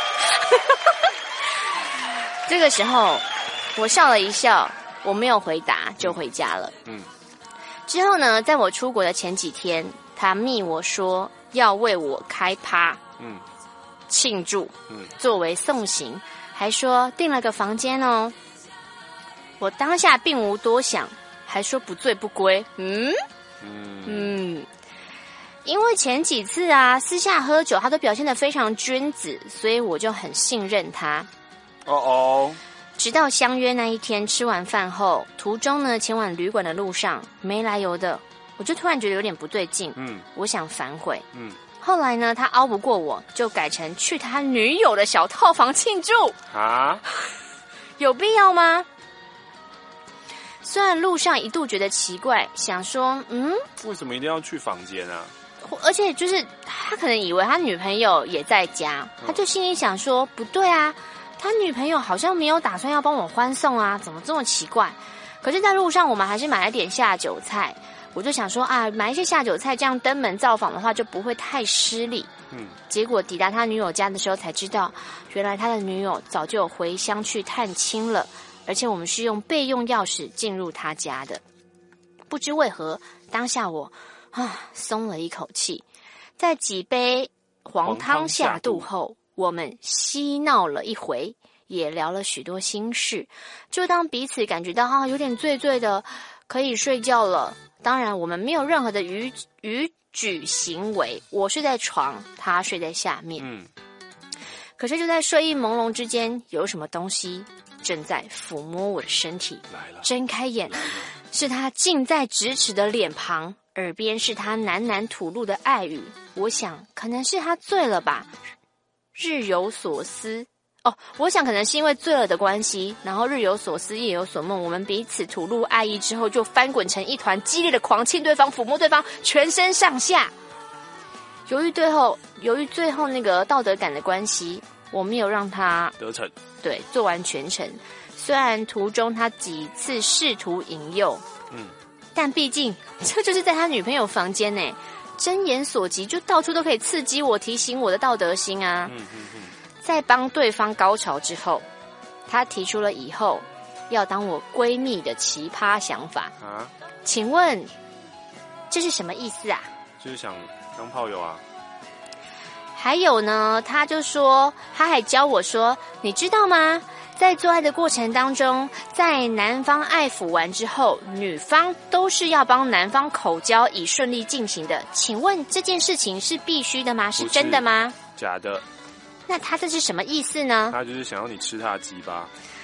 这个时候，我笑了一笑，我没有回答，就回家了。嗯，之后呢，在我出国的前几天，他密我说要为我开趴，嗯，庆祝，嗯，作为送行，还说订了个房间哦。我当下并无多想，还说不醉不归。嗯嗯嗯，因为前几次啊，私下喝酒，他都表现得非常君子，所以我就很信任他。哦哦，直到相约那一天，吃完饭后，途中呢前往旅馆的路上，没来由的，我就突然觉得有点不对劲。嗯，我想反悔。嗯，后来呢，他拗不过我，就改成去他女友的小套房庆祝。啊，有必要吗？虽然路上一度觉得奇怪，想说，嗯， 为什么一定要去房间啊？ 而且就是他可能以为他女朋友也在家，他就心里想说，不对啊。他女朋友好像没有打算要帮我欢送啊，怎么这么奇怪？可是，在路上我们还是买了点下酒菜，我就想说啊，买一些下酒菜，这样登门造访的话就不会太失礼。嗯，结果抵达他女友家的时候才知道，原来他的女友早就有回乡去探亲了，而且我们是用备用钥匙进入他家的。不知为何，当下我啊松了一口气，在几杯黄汤下肚后。我们嬉闹了一回，也聊了许多心事。就当彼此感觉到啊有点醉醉的，可以睡觉了。当然，我们没有任何的逾逾矩行为。我睡在床，他睡在下面。嗯。可是就在睡意朦胧之间，有什么东西正在抚摸我的身体。来了。睁开眼，是他近在咫尺的脸庞，耳边是他喃喃吐露的爱语。我想，可能是他醉了吧。日有所思哦，我想可能是因为醉了的关系，然后日有所思夜有所梦，我们彼此吐露爱意之后，就翻滚成一团，激烈的狂亲对方，抚摸对方全身上下。由于最后，由于最后那个道德感的关系，我没有让他得逞， 对，做完全程。虽然途中他几次试图引诱，嗯，但毕竟这就是在他女朋友房间呢。睁眼所及，就到处都可以刺激我，提醒我的道德心啊！嗯嗯嗯。在帮对方高潮之后，他提出了以后要当我闺蜜的奇葩想法啊！请问这是什么意思啊？ 就是想当炮友啊。 还有呢，他就说，他还教我说，你知道吗？在做爱的过程当中，在男方爱抚完之后，女方都是要帮男方口交以顺利进行的。请问这件事情是必须的吗？是真的吗？ 假的。 那他这是什么意思呢？ 他就是想要你吃他的鸡巴。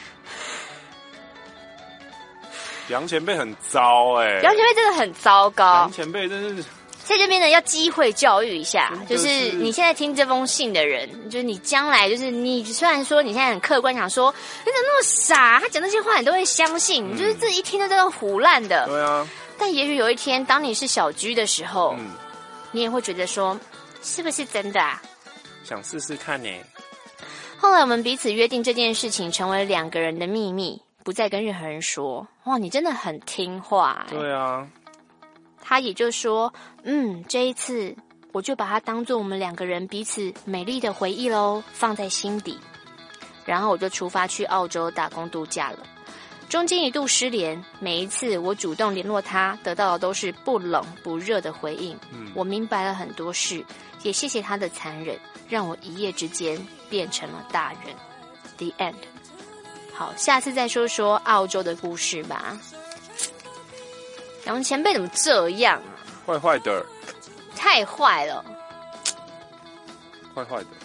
杨前辈很糟哎、欸， 杨前辈真的很糟糕。 杨前辈真是。在这边呢，要机会教育一下，就是你现在听这封信的人，就是你将来，就是你虽然说你现在很客观想说，你怎么那么傻？他讲那些话你都会相信，嗯、就是这一听到都是胡乱的。 对啊。 但也许有一天，当你是小居的时候，嗯、你也会觉得说，是不是真的啊？ 想试试看呢。 后来我们彼此约定这件事情成为两个人的秘密，不再跟任何人说。哇，你真的很听话、欸。 对啊。 他也就说，嗯，这一次我就把它当做我们两个人彼此美丽的回忆咯，放在心底。然后我就出发去澳洲打工度假了。中间一度失联，每一次我主动联络他，得到的都是不冷不热的回应。嗯，我明白了很多事，也谢谢他的残忍，让我一夜之间变成了大人。The end。好，下次再说说澳洲的故事吧。杨前辈怎么这样啊？ 坏坏的， 太坏了， 坏坏的。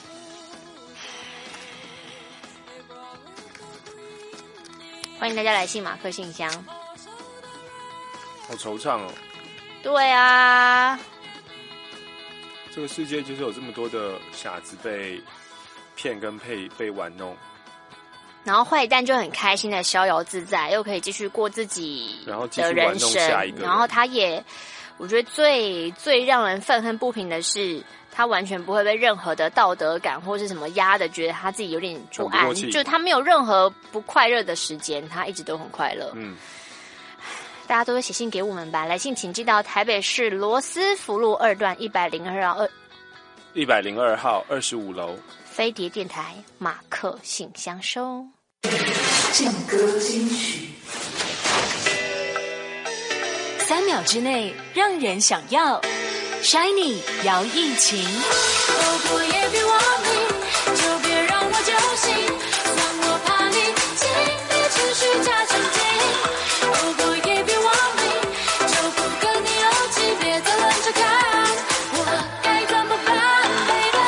欢迎大家来信马克信箱。 好惆怅哦。 对啊， 这个世界就是有这么多的傻子被骗跟被被玩弄。 然后坏蛋就很开心的逍遥自在，又可以继续过自己的人生。然后他也，我觉得最最让人愤恨不平的是，他完全不会被任何的道德感或是什么压的，觉得他自己有点不安，就他没有任何不快乐的时间，他一直都很快乐。嗯， 大家多多写信给我们吧，来信请寄到台北市罗斯福路二段一百零二号二一百零二号二十五楼飞碟电台马克信箱收。 劲歌金曲，三秒之内让人想要 Shiny 姚艺琴。 如果也别忘你，就别让我揪心，算我怕你轻易持续加成绩。如果也别忘你，就不跟你怄气，别再愣着看，我该怎么办 baby。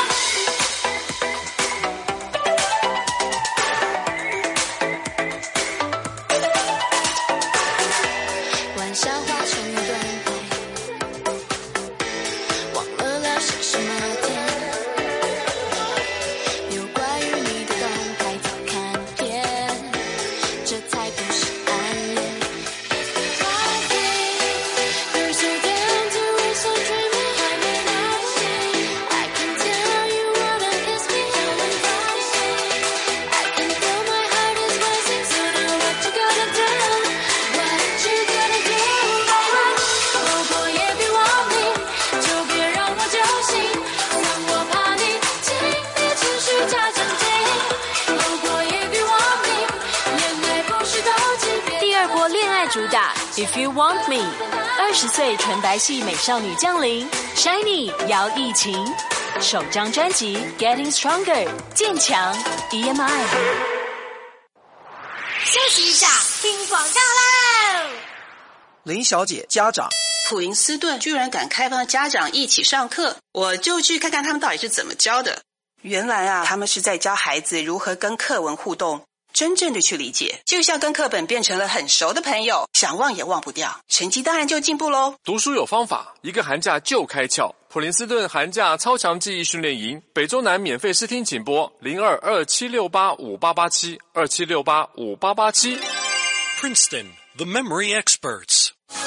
玩笑话成了段牌，忘了聊些什么天，有关于你的动态早看遍，这才不是暗恋。You're so damn too we're so dreamy， 还没闹醒。I can tell you wanna kiss me， 要问开心。I can feel my heart is racing， so now what you gonna do？What you gonna do，baby？ 如果也别忘你，就别让我揪心，算我怕你轻易持续加成绩。如果也别忘你，恋爱不是斗气，别第二波恋爱主打 If You Want Me， 二十岁纯白系美少女降临 ，Shiny 姚艺琴，首张专辑 Getting Stronger 渐强 E M I。 休息一下，听广告喽。 林小姐，家长。 普林斯顿居然敢开放家长一起上课，我就去看看他们到底是怎么教的。原来啊，他们是在教孩子如何跟课文互动，真正的去理解，就像跟课本变成了很熟的朋友，想忘也忘不掉，成绩当然就进步咯。 读书有方法，一个寒假就开窍。普林斯顿寒假超强记忆训练营，北中南免费试听请拨零二二七六八五八八七二七六八五八八七。 Princeton, the memory experts。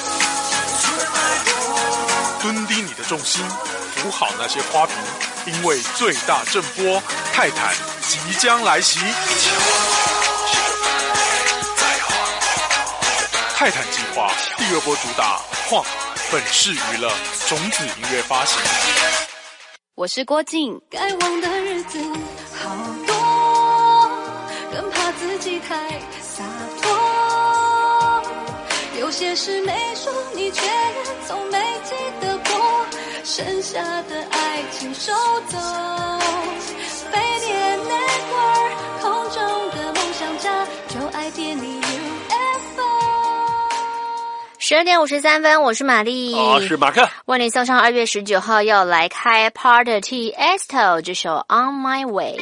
蹲低你的重心，扶好那些花瓶，因为最大震波泰坦即将来袭。泰坦计划第二波主打晃，本市娱乐种子音乐发行。 我是郭靖，该忘的日子好多，更怕自己太洒脱，有些事没说，你却从没记得过，剩下的爱情收走。飞碟 Network， 空中的梦想家，就爱点你 U F O。 十二点五十三分，我是玛丽， 我是马克， 为你送上二月十九号要来开 Party Esto 这首 On My Way。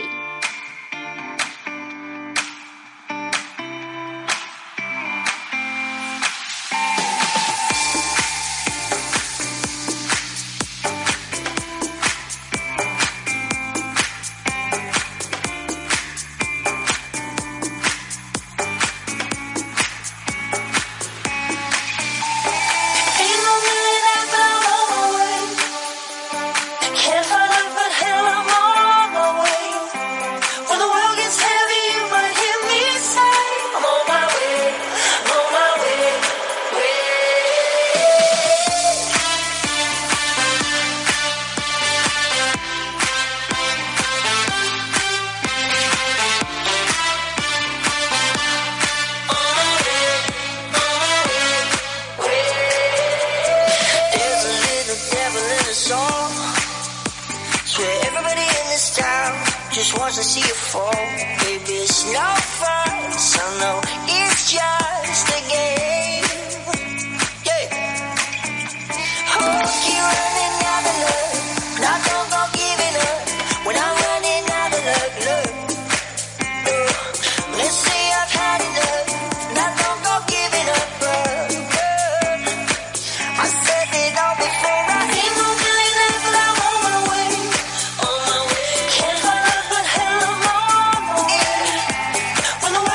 Just wants to see you fall. Baby, it's no fun. So no, it's just a game. Yeah. Oh, keep running out of love. Not don't go giving up. When I'm running out of love, love. No. Let's say I've had enough. Not don't go giving up, love. I said it all before. I ain't no feeling left, but I'm on my way. On my way. Can't find love, but hell, I'm on my way. When the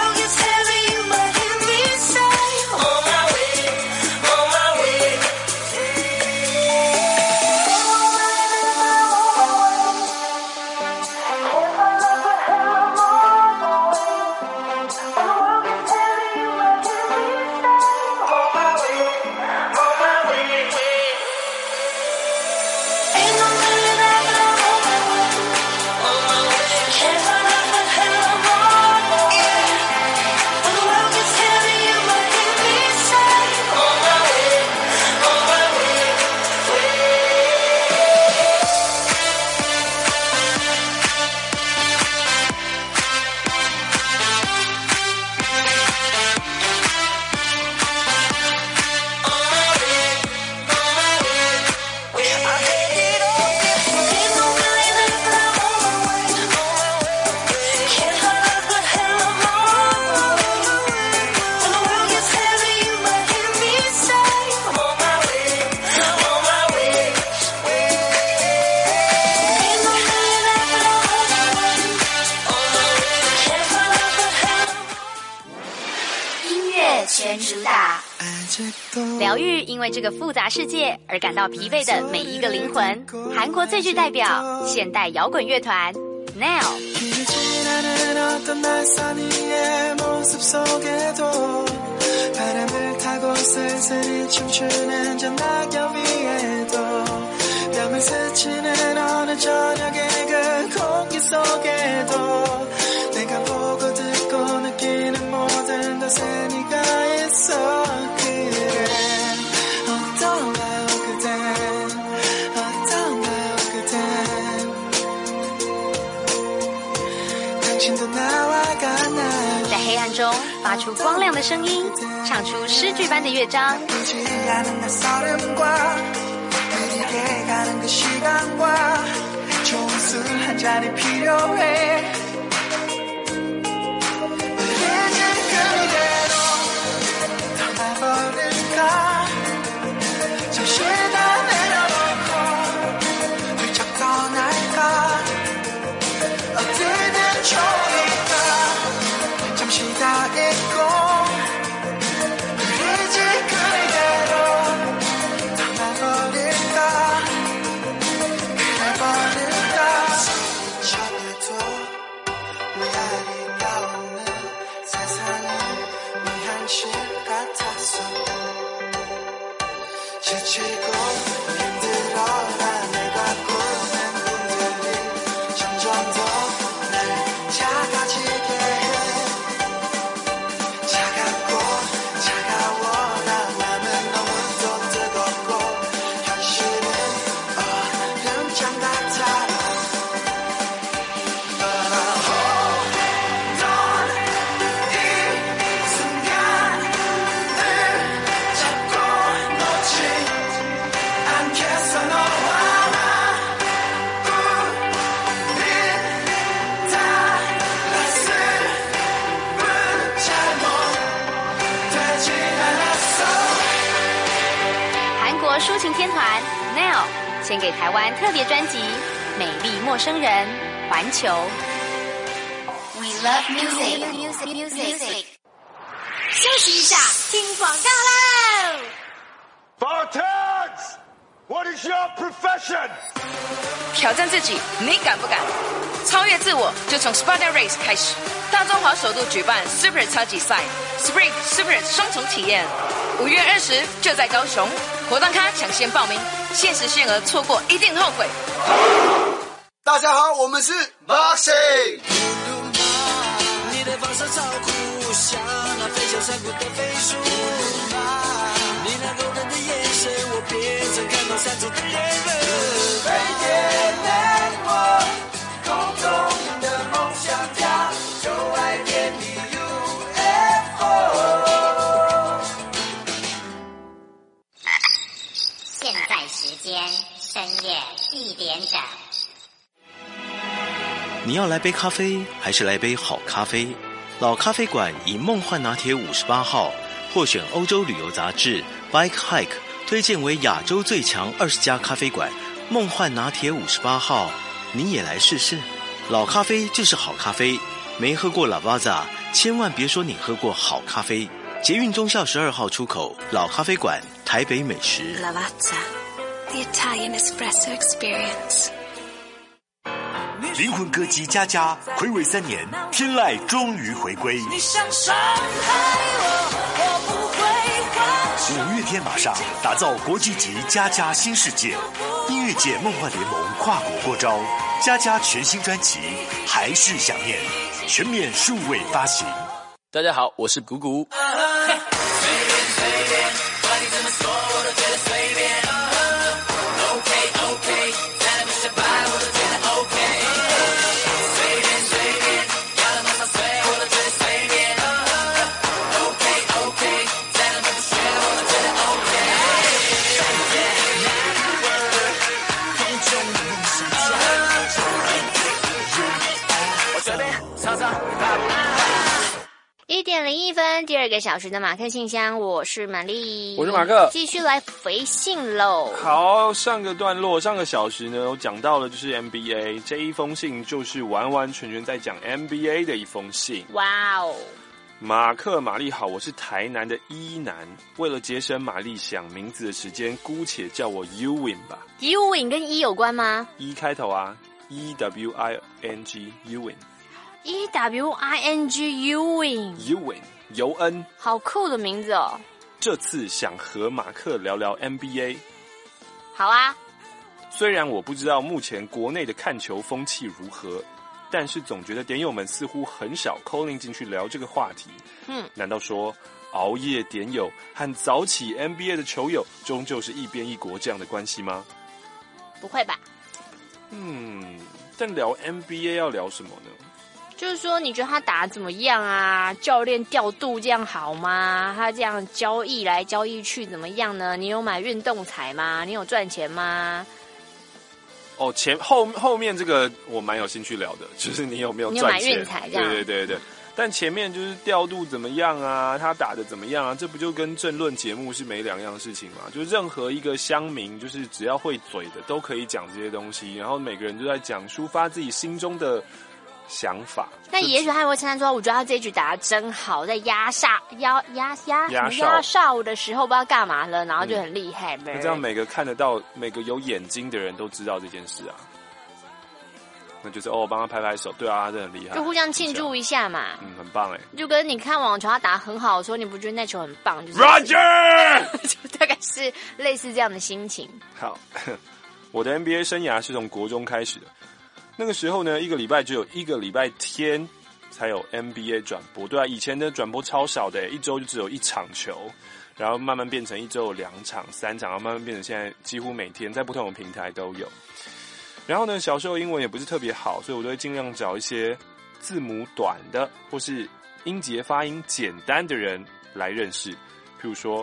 乐全主打。 疗愈因为这个复杂世界而感到疲惫的每一个灵魂。韩国最具代表现代摇滚乐团 Now。在黑暗中发出光亮的声音，唱出诗句般的乐章。抒情天团 Now 献给台湾特别专辑《美丽陌生人》环球。 We love music, music, music. 休息一下，听广告喽。 Spartans, what is your profession? 挑战自己，你敢不敢？超越自我，就从 Spartan Race 开始。大中华首度举办 Super 超级赛 ，Spring Super 双重体验，五月二十就在高雄。活动咖抢先报名，限时限额，错过一定后悔。 大家好，我们是 Boxing。 你的方式超酷，像那飞翔山谷的飞鼠。你那柔韧的眼神，我变成看到山中的恋人。飞碟难过，空中的梦想家，就爱电力 U F O。 现在时间深夜一点整。 你要来杯咖啡，还是来杯好咖啡？老咖啡馆以梦幻拿铁五十八号获选欧洲旅游杂志 Bike Hike 推荐为亚洲最强二十家咖啡馆。梦幻拿铁五十八号，你也来试试。老咖啡就是好咖啡，没喝过 Lavazza， 千万别说你喝过好咖啡。捷运忠孝十二号出口老咖啡馆，台北美食。 Lavazza, the Italian espresso experience。 灵魂歌姬佳佳睽违三年，天籁终于回归。 你想伤害我，我不会还手。 五月天马上打造国际级佳佳新世界，音乐界梦幻联盟跨国过招，佳佳全新专辑还是想念，全面数位发行。 大家好，我是谷谷。 一点零一分，第二个小时的马克信箱，我是玛丽， 我是马克， 继续来回信喽。 好，上个段落，上个小时呢，我讲到了就是 N B A 这一封信，就是完完全全在讲 N B A 的一封信。 哇哦！ 马克、玛丽好，我是台南的一男。为了节省玛丽想名字的时间，姑且叫我 Ewing 吧。 Ewing 跟 E 有关吗？ E 开头啊 ，E W I N G Ewing。E W I N G Ewing。 Ewing 尤恩， 好酷的名字哦。 这次想和马克聊聊 N B A。 好啊。 虽然我不知道目前国内的看球风气如何。但是总觉得点友们似乎很少 calling 进去聊这个话题。嗯，难道说熬夜点友和早起 N B A 的球友终究是一边一国这样的关系吗？ 不会吧。 嗯，但聊 N B A 要聊什么呢？ 就是说，你觉得他打得怎么样啊？教练调度这样好吗？他这样交易来交易去怎么样呢？你有买运动彩吗？你有赚钱吗？ 哦，前后后面这个我蛮有兴趣聊的，就是你有没有赚钱？ 你有买运彩这样？ 对对对对。但前面就是调度怎么样啊，他打的怎么样啊，这不就跟政论节目是没两样的事情吗？就任何一个乡民，就是只要会嘴的都可以讲这些东西，然后每个人都在讲抒发自己心中的想法。 但也许他会称赞说：“我觉得他这一局打得真好，在压煞压压压压压哨的时候不知道干嘛了，然后就很厉害。” 那、嗯、这样每个看得到、每个有眼睛的人都知道这件事啊。那就是哦，帮他拍拍手，对啊，他真的很厉害， 就互相庆祝一下嘛。 嗯，很棒哎。 就跟你看网球他打得很好的时候，你不觉得那球很棒？就是 Roger， 就大概是类似这样的心情。 好，我的 N B A 生涯是从国中开始的。那个时候呢，一个礼拜只有一个礼拜天才有 N B A 转播，对啊，以前的转播超少的，一周就只有一场球，然后慢慢变成一周有两场、三场，然后慢慢变成现在几乎每天在不同的平台都有。然后呢，小时候英文也不是特别好，所以我都会尽量找一些字母短的或是音节发音简单的人来认识，譬如说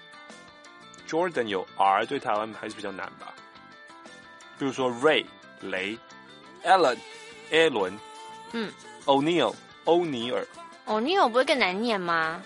Jordan。Jordan 有 R， 对台湾还是比较难吧。比如说 Ray 雷。Allen， 艾伦， 嗯 ，O'Neal， 欧尼尔 ，O'Neal 不会更难念吗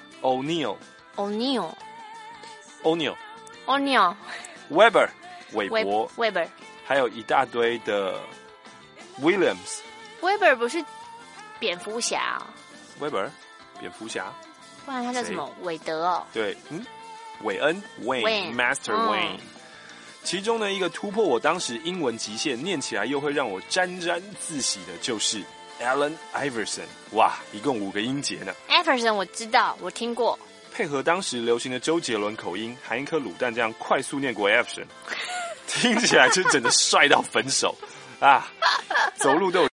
？O'Neal，O'Neal，O'Neal，Weber， 韦伯 ，Weber， 还有一大堆的 Williams。Weber 不是蝙蝠侠、哦、 ？Weber， 蝙蝠侠， 不然他叫什么？韦德哦。 对，嗯，韦恩 ，Wayne，Master Wayne。其中呢，一个突破我当时英文极限，念起来又会让我沾沾自喜的，就是 Allen Iverson。哇，一共五个音节呢。 Iverson 我知道，我听过。 配合当时流行的周杰伦口音，含一颗卤蛋这样快速念过 Iverson， 听起来就真的帅到分手啊！走路都有。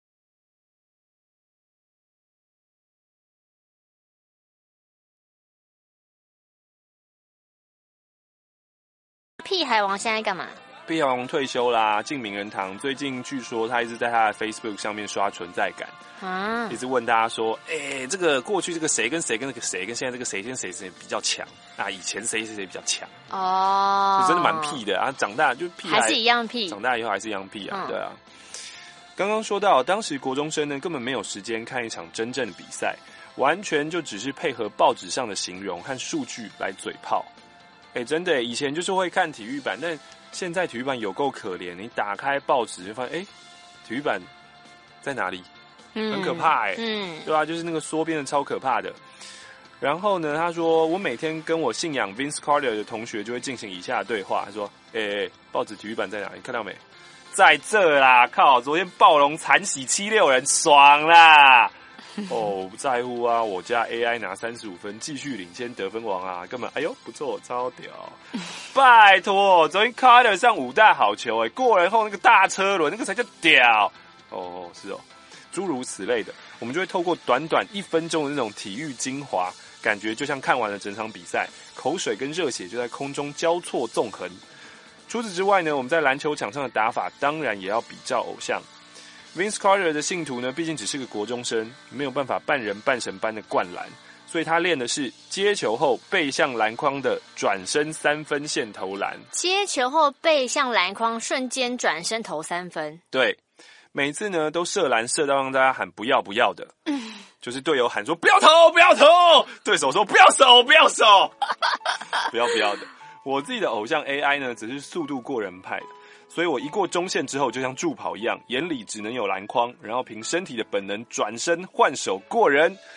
屁孩王现在干嘛？ 屁孩王退休啦，进名人堂。最近据说他一直在他的 Facebook 上面刷存在感，啊，一直问大家说：“哎、欸，这个过去这个谁跟谁跟那个谁跟现在这个谁跟谁谁比较强啊？以前谁谁谁比较强？”哦，就真的蛮屁的啊！长大就屁孩还是一样屁， 长大以后还是一样屁啊！嗯、对啊。刚刚说到，当时国中生呢根本没有时间看一场真正的比赛，完全就只是配合报纸上的形容和数据来嘴炮。哎、欸，真的，以前就是会看体育版，但现在体育版有够可怜。你打开报纸就发现，哎、欸，体育版在哪里？嗯、很可怕哎、欸，嗯，对吧、啊？就是那个缩变的超可怕的。然后呢，他说我每天跟我信仰 Vince Carter 的同学就会进行以下的对话。他说，哎、欸，报纸体育版在哪里？看到没？在这啦！靠，昨天暴龙惨洗七六人，爽啦！哦，不在乎啊！我家 A I 拿三十五分，继续领先得分王啊！根本，哎呦，不错，超屌！拜托，昨天 Carter 上五大好球、欸，哎，过人后那个大车轮，那个才叫屌！哦，是哦，诸如此类的，我们就会透过短短一分钟的那种体育精华，感觉就像看完了整场比赛，口水跟热血就在空中交错纵横。除此之外呢，我们在篮球场上的打法，当然也要比照偶像。Vince Carter 的信徒呢，毕竟只是个国中生，没有办法半人半神般的灌篮，所以他练的是接球后背向篮筐的转身三分线投篮。 接球后背向篮筐，瞬间转身投三分。 对，每次呢都射篮射到让大家喊不要不要的，嗯、就是队友喊说不要投不要投，对手说不要守不要守，不要不要的。我自己的偶像 A I 呢，只是速度过人派的。所以我一过中线之后，就像助跑一样，眼里只能有篮筐，然后凭身体的本能转身换手过人。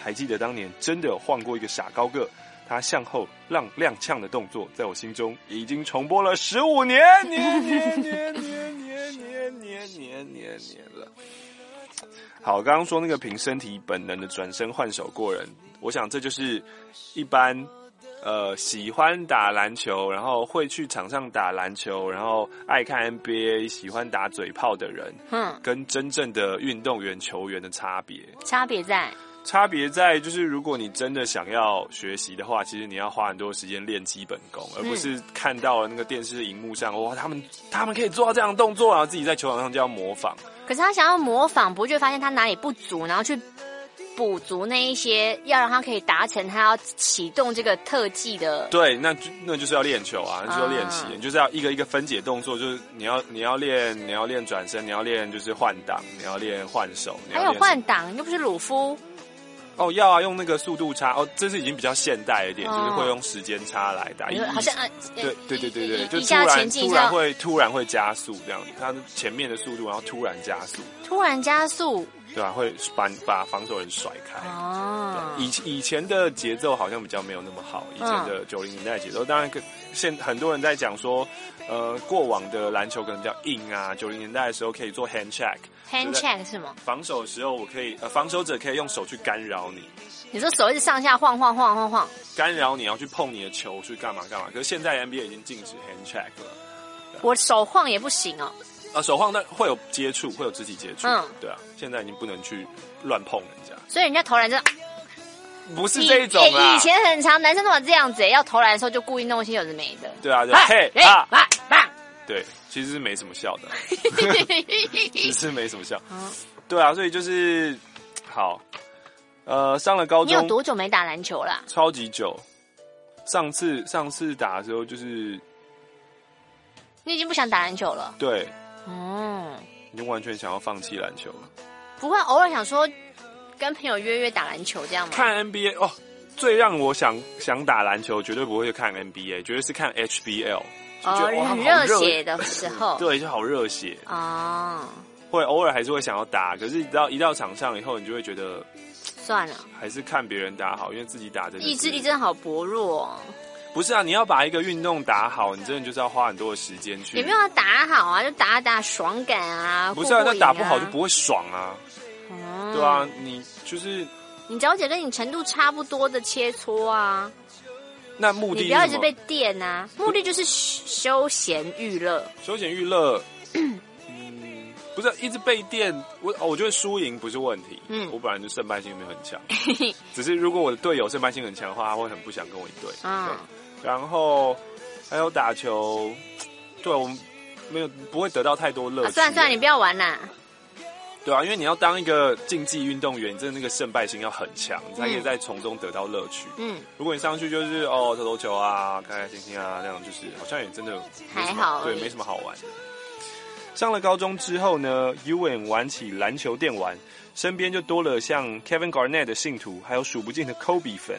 还记得当年真的有晃过一个傻高个，他向后踉踉跄的动作，在我心中已经重播了十五年，年年年年年年年年年年了。好，刚刚说那个凭身体本能的转身换手过人，我想这就是一般呃喜欢打篮球，然后会去场上打篮球，然后爱看 N B A， 喜欢打嘴炮的人，嗯，跟真正的运动员球员的差别。 差别在。 差别在就是，如果你真的想要学习的话，其实你要花很多时间练基本功，而不是看到了那个电视荧幕上，哇，他们他们可以做到这样的动作，然后自己在球场上就要模仿。 可是他想要模仿，不就会发现他哪里不足，然后去补足那一些，要让他可以达成他要启动这个特技的。对， 那那就是要练球啊，那就是要练习，你就是要一个一个分解动作，就是你要你要练你要练转身，你要练就是换挡，你要练换手， 还有换挡，又不是鲁夫。 哦，要啊，用那个速度差哦，这是已经比较现代一点，哦、就是会用时间差来打。 好像啊， 对对对对对，就突然突然会突然会加速这样，它前面的速度，然后突然加速， 突然加速， 对吧、啊？会把把防守人甩开。哦，以以前的节奏好像比较没有那么好，以前的九零年代节奏，当然现很多人在讲说，呃，过往的篮球可能比较硬啊，九零年代的时候可以做 hand check。hand check 是吗？ 防守的时候，我可以呃，防守者可以用手去干扰你。 你说手一直上下晃晃晃晃晃， 干扰你要去碰你的球，去干嘛干嘛。可是现在 N B A 已经禁止 hand check 了。 我手晃也不行哦。 啊，手晃但会有接触，会有肢体接触。嗯，对啊，现在已经不能去乱碰人家。 所以人家投篮就不是这一种啦。 以前很常男生都这样子，要投篮的时候就故意弄一些有的没的。 对啊，就嘿啊啊，对，其实是没什么笑的，其实没什么笑。对啊，所以就是好，呃，上了高中， 你有多久没打篮球啦？ 超级久。上次上次打的时候，就是你已经不想打篮球了。 对，嗯，已经完全想要放弃篮球了。 不会偶尔想说跟朋友约约打篮球这样吗？ 看 N B A 哦，最让我想想打篮球，绝对不会去看 N B A， 绝对是看 H B L。 哦，很热血的时候， 对，就好热血啊。会偶尔还是会想要打，可是一到一到场上以后，你就会觉得算了， 还是看别人打好，因为自己打的意志力真的好薄弱、哦。 不是啊，你要把一个运动打好，你真的就是要花很多的时间去。 也没有要打好啊，就打打爽感啊。 不是啊，那打不好就不会爽啊。嗯、对啊，你就是你找姐跟你程度差不多的切磋啊。 那目的你不要一直被电啊，目的就是休闲娱乐。 休闲娱乐。不是一直被电，我我觉得输赢不是问题。嗯，我本来就胜败心没有很强，只是如果我的队友胜败心很强的话，他会很不想跟我一队。嗯，然后还有打球，对我没有不会得到太多乐趣、啊。 算了算了，你不要玩啦。 对啊，因为你要当一个竞技运动员，你真的那个胜败心要很强，你才可以在从中得到乐趣。嗯，如果你上去就是哦投投球啊，开开心心啊那样，就是好像也真的还好， 对，没什么好玩的。上了高中之后呢 ，U N 玩起篮球电玩，身边就多了像 Kevin Garnett 的信徒，还有数不尽的 Kobe 粉。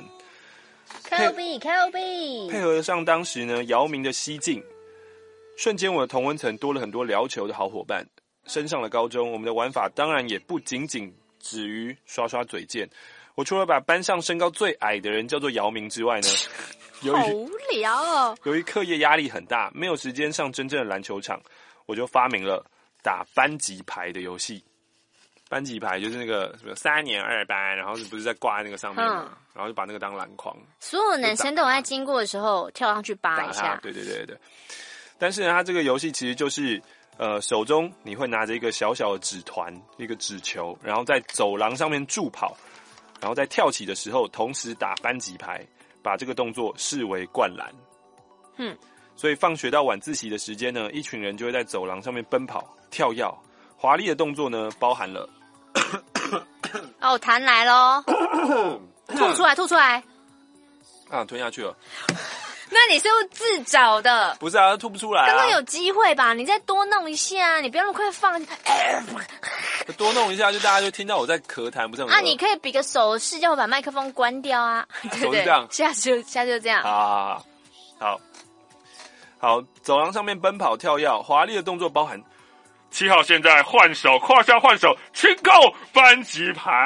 Kobe Kobe 配合上当时呢姚明的西进，瞬间我的同温层多了很多聊球的好伙伴。升上了高中，我们的玩法当然也不仅仅止于刷刷嘴贱。我除了把班上身高最矮的人叫做姚明之外呢，由于好无聊哦。 由于课业压力很大，没有时间上真正的篮球场。我就发明了打班级牌的游戏。班级牌就是那个什么三年二班，然后不是在挂在那个上面嘛、嗯，然后就把那个当篮筐。 所有男生都有在经过的时候跳上去扒一下。 对对对对。但是呢，它这个游戏其实就是呃，手中你会拿着一个小小的纸团，一个纸球，然后在走廊上面助跑，然后在跳起的时候同时打班级牌，把这个动作视为灌篮。嗯。所以放学到晚自习的时间呢，一群人就会在走廊上面奔跑、跳跃，华丽的动作呢，包含了哦，痰来咯吐出来，吐出来， 啊，吞下去了。 那你是不自找的？ 不是啊，吐不出来、啊。 刚刚有机会吧？你再多弄一下，你不要那么快放。 多弄一下，就大家就听到我在咳痰，不是很啊？你可以比个手势，叫我把麦克风关掉啊，对不对？ 这样， 下次就下次就这样。 好好好好。好，走廊上面奔跑跳跃，华丽的动作包含七号现在换手，胯下换手，清够班级牌，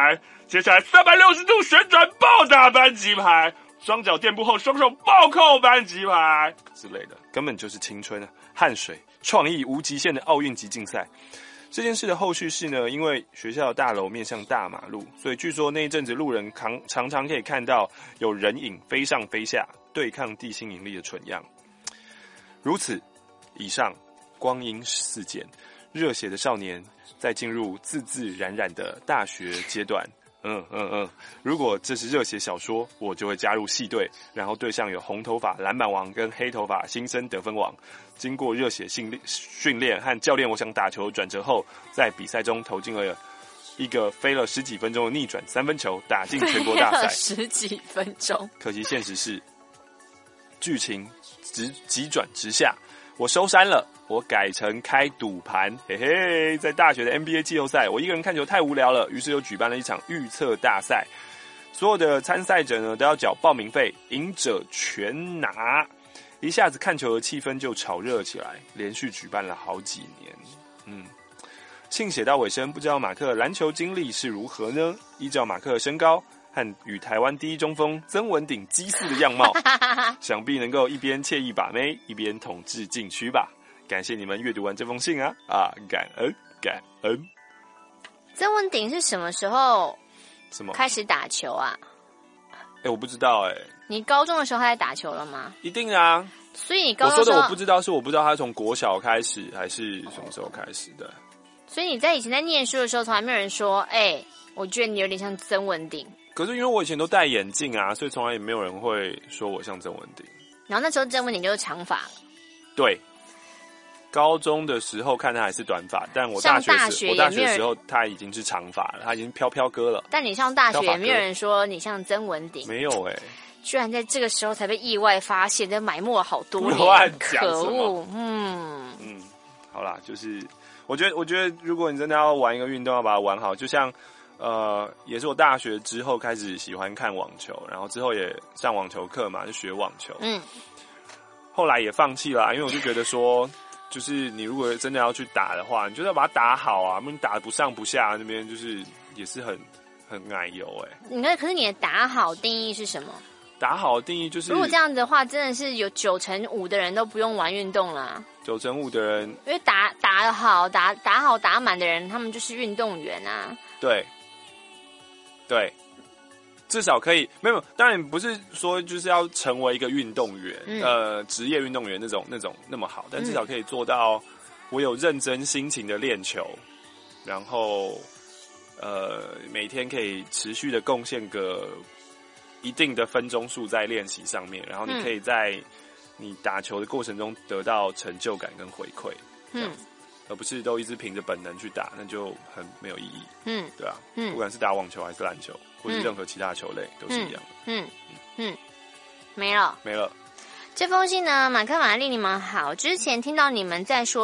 接下来三百六十度旋转暴打扳机牌，双脚垫步后双手暴扣扳机牌之类的，根本就是青春啊，汗水、创意无极限的奥运级竞赛。这件事的后续是呢，因为学校的大楼面向大马路，所以据说那一阵子路人常常常可以看到有人影飞上飞下，对抗地心引力的蠢样。如此，以上光阴似箭，热血的少年在进入自自然然的大学阶段。嗯嗯嗯，如果这是热血小说，我就会加入系队，然后对象有红头发篮板王跟黑头发新生得分王。经过热血训练训练和教练我想打球转折后，在比赛中投进了一个飞了十几分钟的逆转三分球，打进全国大赛。 十几分钟， 可惜现实是剧情直急转直下，我收山了，我改成开赌盘，嘿嘿，在大学的 N B A 季后赛，我一个人看球太无聊了，于是又举办了一场预测大赛，所有的参赛者呢都要缴报名费，赢者全拿。一下子看球的气氛就炒热起来，连续举办了好几年。嗯，信写到尾声，不知道马克的篮球经历是如何呢？依照马克的身高和与台湾第一中锋曾文鼎激似的样貌，想必能够一边惬意把妹，一边统治禁区吧。感谢你们阅读完这封信啊啊，感恩感恩。 曾文鼎是什么时候什么开始打球啊？ 哎、欸，我不知道哎、欸。 你高中的时候他在打球了吗？ 一定啊。 所以你高中的时候， 我说的我不知道，是我不知道他从国小开始还是什么时候开始的。 所以你在以前在念书的时候，从来没有人说，哎、欸，我觉得你有点像曾文鼎。 可是因为我以前都戴眼镜啊，所以从来也没有人会说我像曾文鼎。 然后那时候曾文鼎就是长发。 对。高中的时候看他还是短发，但我大学大学我大学的时候他已经是长发了，他已经飘飘哥了。 但你上大学也没有人说你像曾文鼎， 没有哎、欸， 居然在这个时候才被意外发现，这埋没了好多年， 乱讲可恶！嗯嗯，好啦，就是我觉得，我觉得如果你真的要玩一个运动，要把它玩好，就像呃，也是我大学之后开始喜欢看网球，然后之后也上网球课嘛，就学网球。嗯，后来也放弃了，因为我就觉得说。就是你如果真的要去打的话，你就是要把它打好啊！你打不上不下，那边就是也是很很奶油哎、欸。 你看，可是你的打好定义是什么？ 打好的定义就是， 如果这样子的话，真的是有九成五的人都不用玩运动啦。 九成五的人， 因为打打得好、打打好打满的人，他们就是运动员啊。 对，对。至少可以，没有，当然不是说就是要成为一个运动员，嗯、呃，职业运动员那种那种那么好，但至少可以做到，我有认真心情的练球，然后呃，每天可以持续的贡献个一定的分钟数在练习上面，然后你可以在你打球的过程中得到成就感跟回馈，嗯。而不是都一直凭着本能去打，那就很没有意义。嗯，对啊，嗯，不管是打网球还是篮球，或是任何其他球类，都是一样的。 嗯嗯，没了， 没了。 这封信呢，马克、玛丽，你们好。之前听到你们在说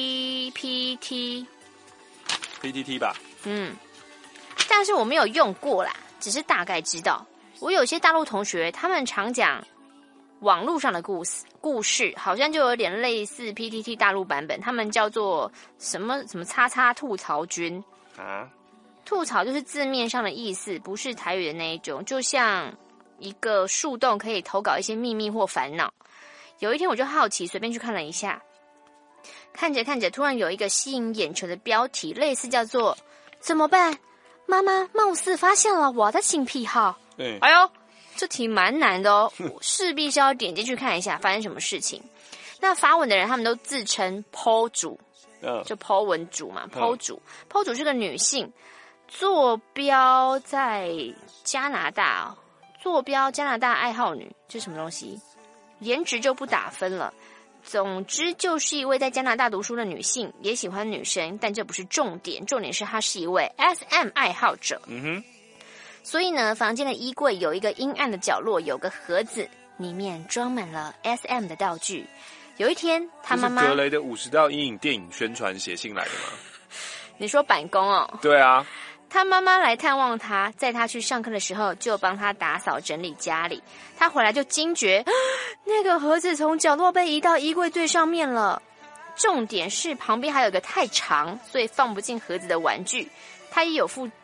P P T，P T T 吧？ 嗯，但是我没有用过啦，只是大概知道。我有些大陆同学，他们常讲网络上的故事。故事好像就有点类似 P T T 大陆版本，他们叫做什么什么叉叉吐槽君啊？吐槽就是字面上的意思，不是台语的那一种，就像一个树洞可以投稿一些秘密或烦恼。有一天我就好奇，随便去看了一下，看着看着，突然有一个吸引眼球的标题，类似叫做“怎么办？妈妈貌似发现了我的新癖好”。对，哎呦。这题蛮难的哦，我势必是要点进去看一下发生什么事情。那发文的人他们都自称 po 主，嗯，就 po 文主嘛 ，po 主 ，po 主是个女性，坐标在加拿大哦，坐标加拿大爱好女，这是什么东西？颜值就不打分了。总之就是一位在加拿大读书的女性，也喜欢女生，但这不是重点，重点是她是一位 S M 爱好者。嗯哼。所以呢，房间的衣柜有一个阴暗的角落，有个盒子，里面装满了 S M 的道具。有一天，他妈妈， 这是格雷的五十道阴影电影宣传写信来的吗？ 你说板工哦？ 对啊。 他妈妈来探望他，在他去上课的时候，就帮他打扫整理家里。他回来就惊觉，那个盒子从角落被移到衣柜最上面了。重点是旁边还有个太长，所以放不进盒子的玩具。他也有附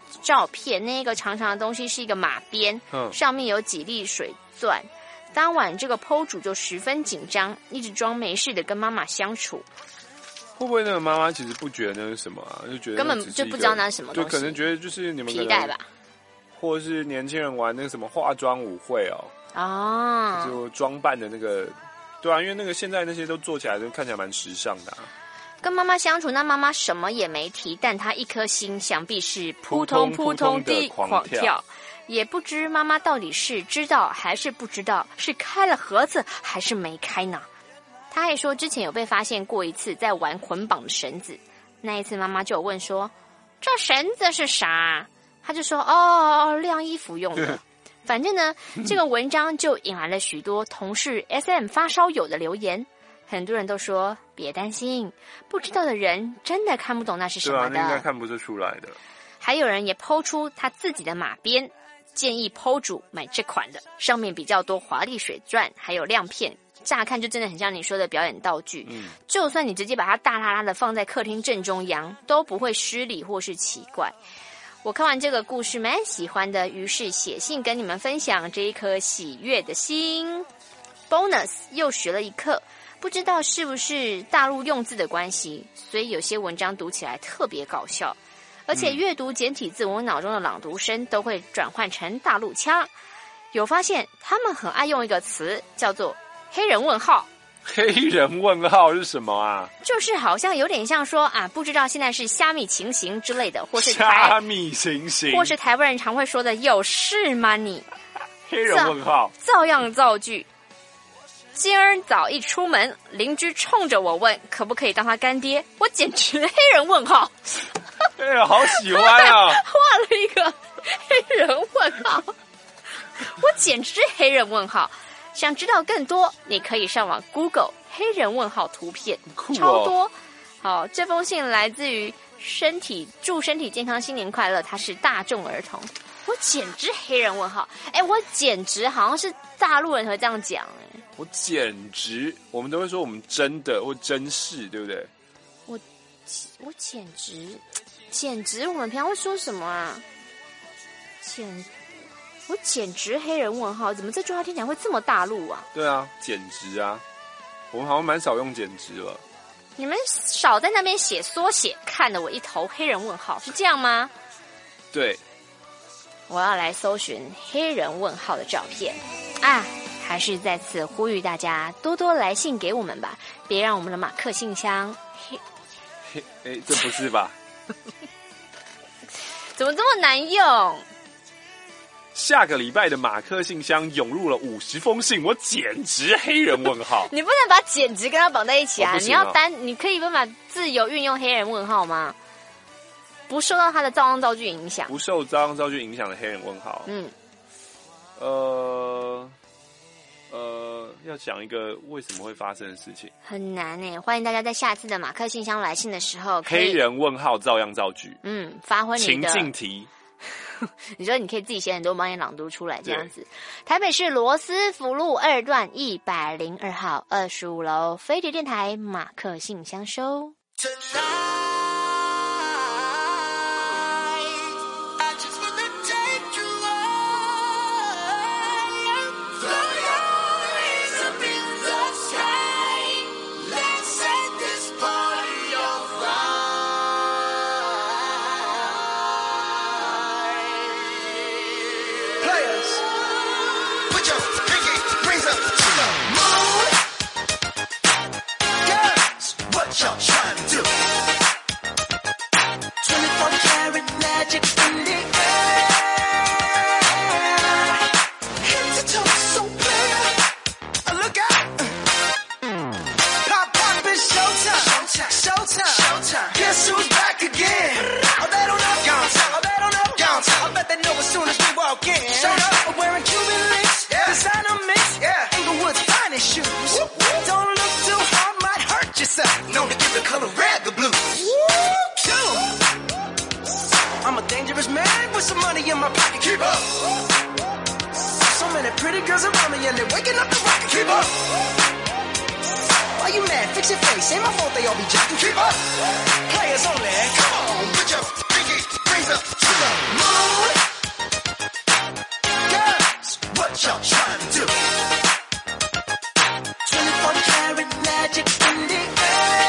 照片，那个长长的东西是一个马鞭， 嗯， 上面有几粒水钻。当晚这个 P O 主就十分紧张，一直装没事的跟妈妈相处。 会不会那个妈妈其实不觉得那是什么啊？就觉得根本就不知道那是什么东西， 就可能觉得就是你们皮带吧， 或是年轻人玩那个什么化妆舞会哦， 啊， 就装扮的那个，对啊，因为那个现在那些都做起来都看起来蛮时尚的、啊。 跟妈妈相处，那妈妈什么也没提，但她一颗心想必是扑通扑通地狂跳。也不知妈妈到底是知道还是不知道，是开了盒子还是没开呢？他还说之前有被发现过一次在玩捆绑的绳子，那一次妈妈就有问说这绳子是啥？他就说哦，晾衣服用的。反正呢，这个文章就引来了许多同是 S M 发烧友的留言，很多人都说别担心，不知道的人真的看不懂那是什么的， 对啊，那应该看不出出来的。 还有人也po出他自己的马鞭，建议 P O 主买这款的，上面比较多华丽水钻，还有亮片，乍看就真的很像你说的表演道具。嗯，就算你直接把它大拉拉的放在客厅正中央，都不会失礼或是奇怪。我看完这个故事蛮喜欢的，于是写信跟你们分享这一颗喜悦的心。Bonus 又学了一课，不知道是不是大陆用字的关系，所以有些文章读起来特别搞笑。而且阅读简体字，我脑中的朗读声都会转换成大陆腔。有发现他们很爱用一个词叫做黑人问号。 黑人问号是什么啊？ 就是好像有点像说啊，不知道现在是虾米情形之类的，或是虾米情形， 或是台湾人常会说的有事吗你？ 黑人问号， 照样造句。今儿早一出门，邻居冲着我问可不可以当他干爹，我简直黑人问号。 哎呀，好喜欢啊！ 画了一个黑人问号，我简直黑人问号。想知道更多，你可以上网 Google 黑人问号图片， 酷哦、 超多。好，这封信来自于身体祝身体健康新年快乐，他是大众儿童。我简直黑人问号，哎，我简直好像是大陆人会这样讲哎。 我简直，我们都会说我们真的或真是，对不对？ 我我简直。简直，我们平常会说什么啊？简，我简直黑人问号，怎么这句话听起来会这么大陆啊？ 对啊，简直啊，我们好像蛮少用简直了。 你们少在那边写缩写，看得我一头黑人问号，是这样吗？ 对， 我要来搜寻黑人问号的照片啊！还是再次呼吁大家多多来信给我们吧，别让我们的马克信箱黑黑哎，这不是吧？ 怎么这么难用？ 下个礼拜的马克信箱涌入了五十封信，我简直黑人问号！ 你不能把简直跟它绑在一起啊！ 哦、 你要单，你可以办法自由运用黑人问号吗？不受到它的造样造句影响， 不受造样造句影响的黑人问号。嗯，呃。呃，要讲一个为什么会发生的事情， 很难诶。欢迎大家在下次的马克信箱来信的时候， 黑人问号照样造句， 嗯，发挥你的情境题。 你说你可以自己写很多，帮你朗读出来这样子。台北市罗斯福路二段一百零二号二十五楼飞碟电台马克信箱收。 Players only, come on, put your pinky rings up to the the moon. Girls, what y'all trying to do? twenty-four karat magic in the air.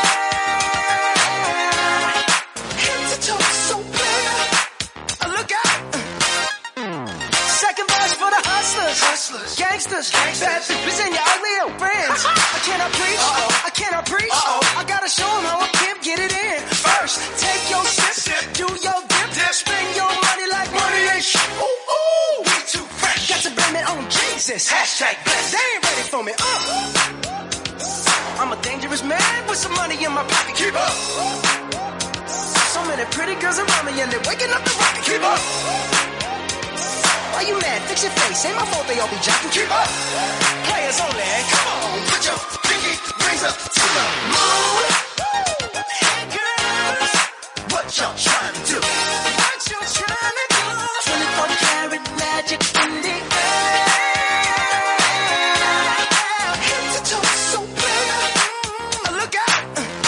Head to toe so clear. Uh, look out. Second verse for the hustlers, hustlers, gangsters, gangsters. Bad bitches and your ugly old friends. I cannot preach, Uh-oh. I cannot preach. Uh-oh. I gotta show them how a pimp get it in. First, take your sip, sip. Do your dip, dip, spend your money like money ain't shit. Ooh, ooh, we too fresh. Got to blame it on Jesus. Hashtag blessed. They ain't ready for me. Uh. I'm a dangerous man with some money in my pocket. Keep up. So many pretty girls around me and they're waking up the rocket. Keep up. Why you mad? Fix your face. Ain't my fault they all be jocking. Keep up. Players only. Come on, put your pinky rings up to the moon. Hey girls, what y'all trying to do? What you trying to do? twenty-four karat magic in the air. Head to toe so clear. Look out.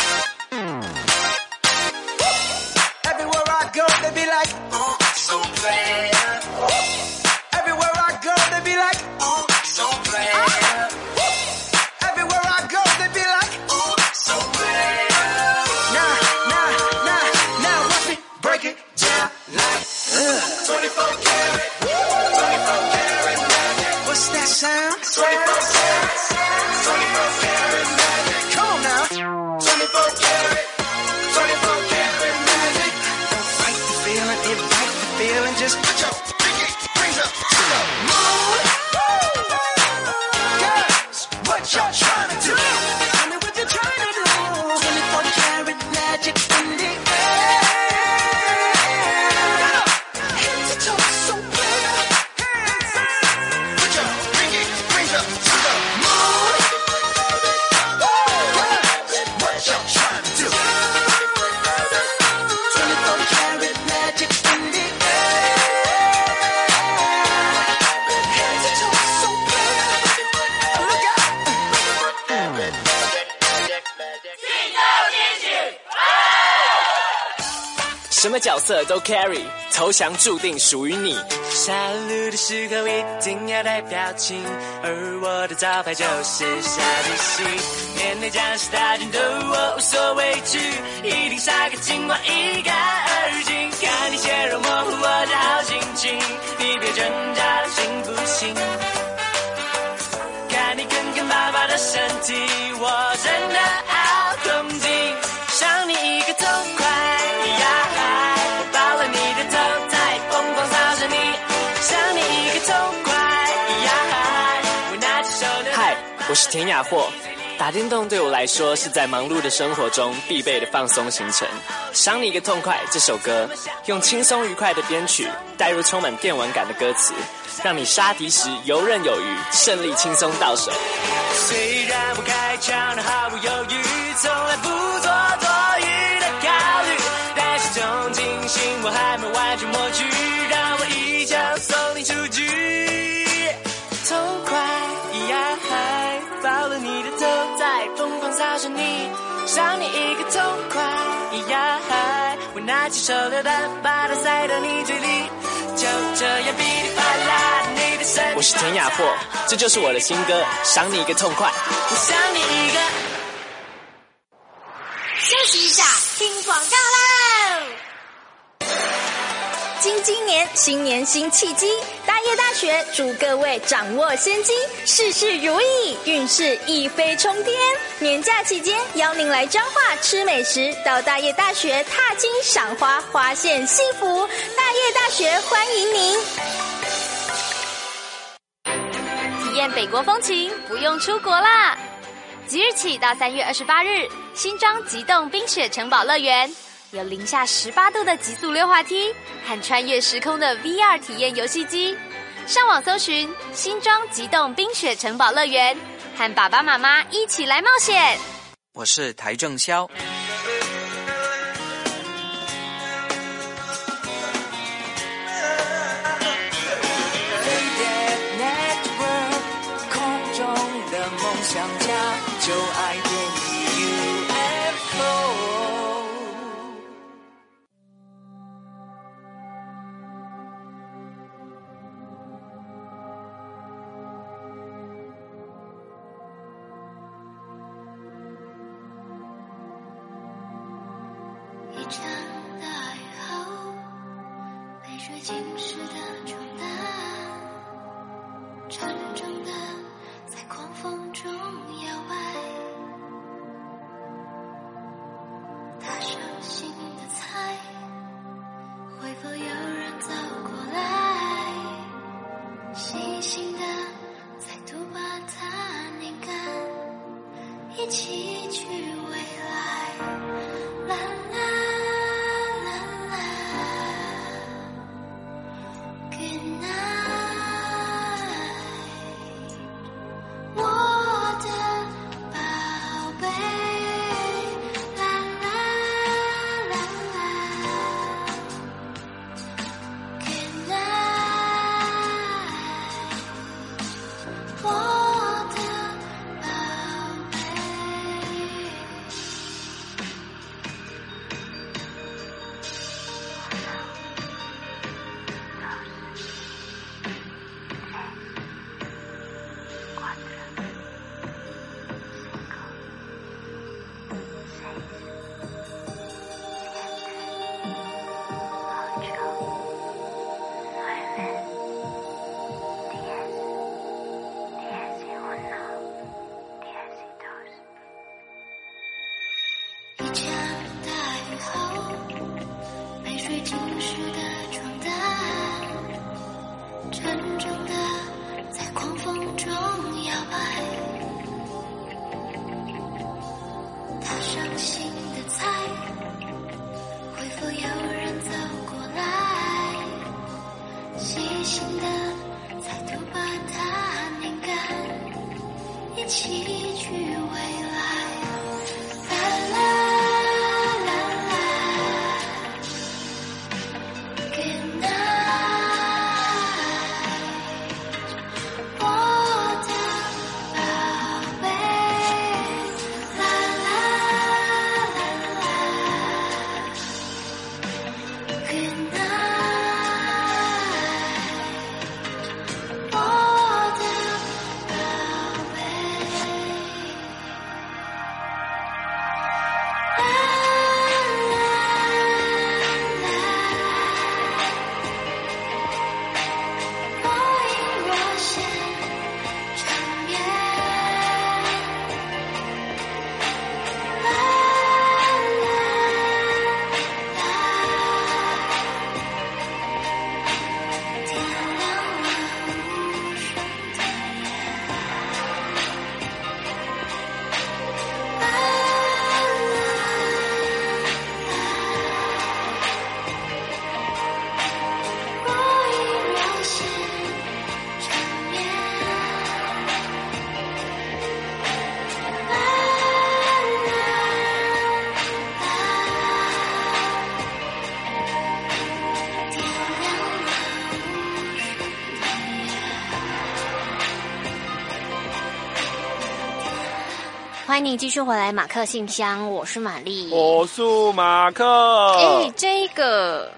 Everywhere I go, they be like, oh, so clear. Everywhere I go, they be like, oh, so clear. Everywhere I go, they be like, oh, so clear. Nah, nah, nah, now watch me break it down like uh. twenty-four karat, twenty-four karat magic. What's that sound? twenty-four karat, twenty-four karat magic. Come on now. twenty-four karat, twenty-four karat magic. Don't fight the feeling, invite the feeling. Just put your pinky rings up to the moon. Girls, what y'all trying to do? Tell me what you're trying to do. twenty-four karat magic in the air. Head to toe so clear. Put your pinky rings up to the moon. Girls, what y'all trying to do? twenty-four karat magic in the air. Head to toe so clear. Look out. 什么角色都 carry， 投降注定属于你。 杀戮的时候一定要带表情，而我的招牌就是下决心。面对将士大军的我无所畏惧，一定杀个精光一干二净。看你血肉模糊我的好心情，你别挣扎了行不行？看你坑坑巴巴的身体，我真的好痛经。赏你一个痛快呀！我抱了你的头，再疯狂操着你，赏你一个痛快呀！我拿起手的。 嗨，我是田雅霍。打电动对我来说是在忙碌的生活中必备的放松行程。赏你一个痛快这首歌，用轻松愉快的编曲，带入充满电玩感的歌词，让你杀敌时游刃有余，胜利轻松到手。 虽然我开枪的毫不犹豫，从来不做多余的考虑，但是种惊心我还没完全抹去，让我一枪送你出局。痛快呀，还抱了你的头，再疯狂撒着你，赏你一个痛快呀，还我拿起手榴弹，把它塞到你嘴里，就这样噼里啪啦，你的身体。 我是田雅霍，这就是我的新歌，赏你一个痛快。 我赏你一个。 休息一下，听广告喽。 金鸡年，新年新契机，大业大学祝各位掌握先机，事事如意，运势一飞冲天。年假期间，邀您来彰化吃美食，到大业大学踏青赏花，花现幸福。大业大学欢迎您。 体验北国风情，不用出国啦！即日起到三月二十八日，新庄极冻冰雪城堡乐园有零下十八度的极速溜滑梯和穿越时空的 V R 体验游戏机。上网搜寻新庄极冻冰雪城堡乐园，和爸爸妈妈一起来冒险。 我是台正宵。 空中的梦想家，就爱电影 U F O。 重的在狂风中摇摆，踏上新的菜，会否有人走过来，细心的再度把它拧干，一起去未来。啦啦啦啦 Good night 我的宝贝，啦啦啦啦 Good night 我的宝贝。一场大雨后，被水浸湿的床单，沉重的在狂风中摇摆，踏上新的菜，会否有人走过来，细心的再度把它拧干，一起去未来。啦啦啦啦 Good night 我的宝贝，啦啦啦啦 Good night 我的宝贝。若隐若现缠绵，啦啦啦，点亮了无声的夜，啦啦若隐若现缠绵，啦啦啦，点亮了无声的夜。 欢迎你继续回来，马克信箱，我是玛丽。 我是马克。 哎，这个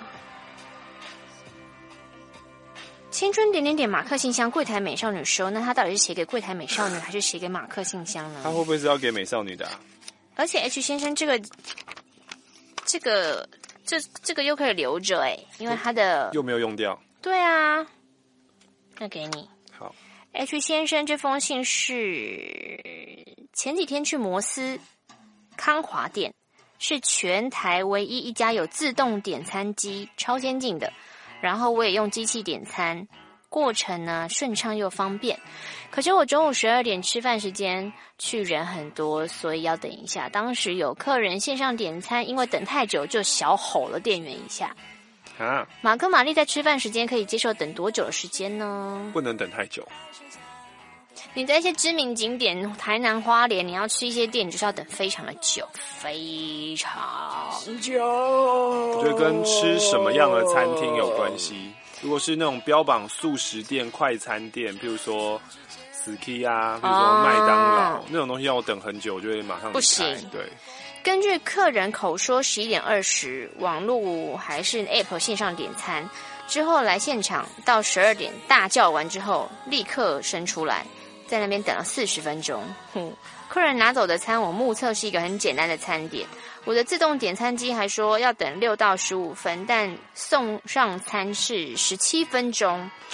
青春点点点马克信箱柜台美少女收，那他到底是写给柜台美少女，还是写给马克信箱呢？ 他会不会是要给美少女的、啊？ 而且 H 先生这个这个这这个又可以留着哎，因为他的又没有用掉。 对啊，那给你。 好 H 先生这封信是前几天去摩斯康华店，是全台唯一一家有自动点餐机，超先进的。然后我也用机器点餐，过程呢顺畅又方便。可是我中午十二点吃饭时间去人很多，所以要等一下。当时有客人线上点餐，因为等太久就小吼了店员一下。 啊， 马克玛丽在吃饭时间可以接受等多久的时间呢？ 不能等太久。 你在一些知名景点，台南花莲，你要吃一些店，你就是要等非常的久，非常久。 我觉得跟吃什么样的餐厅有关系。如果是那种标榜速食店、快餐店，譬如说 Ski 啊，比如说麦当劳、哦、那种东西，要我等很久，我就会马上不行。 对， 根据客人口说，十一点二十，网络还是 App 线上点餐之后来现场，到十二点大叫完之后，立刻生出来。在那边等了四十分钟，哼，客人拿走的餐我目测是一个很简单的餐点，我的自动点餐机还说要等六到十五分，但送上餐是十七分钟，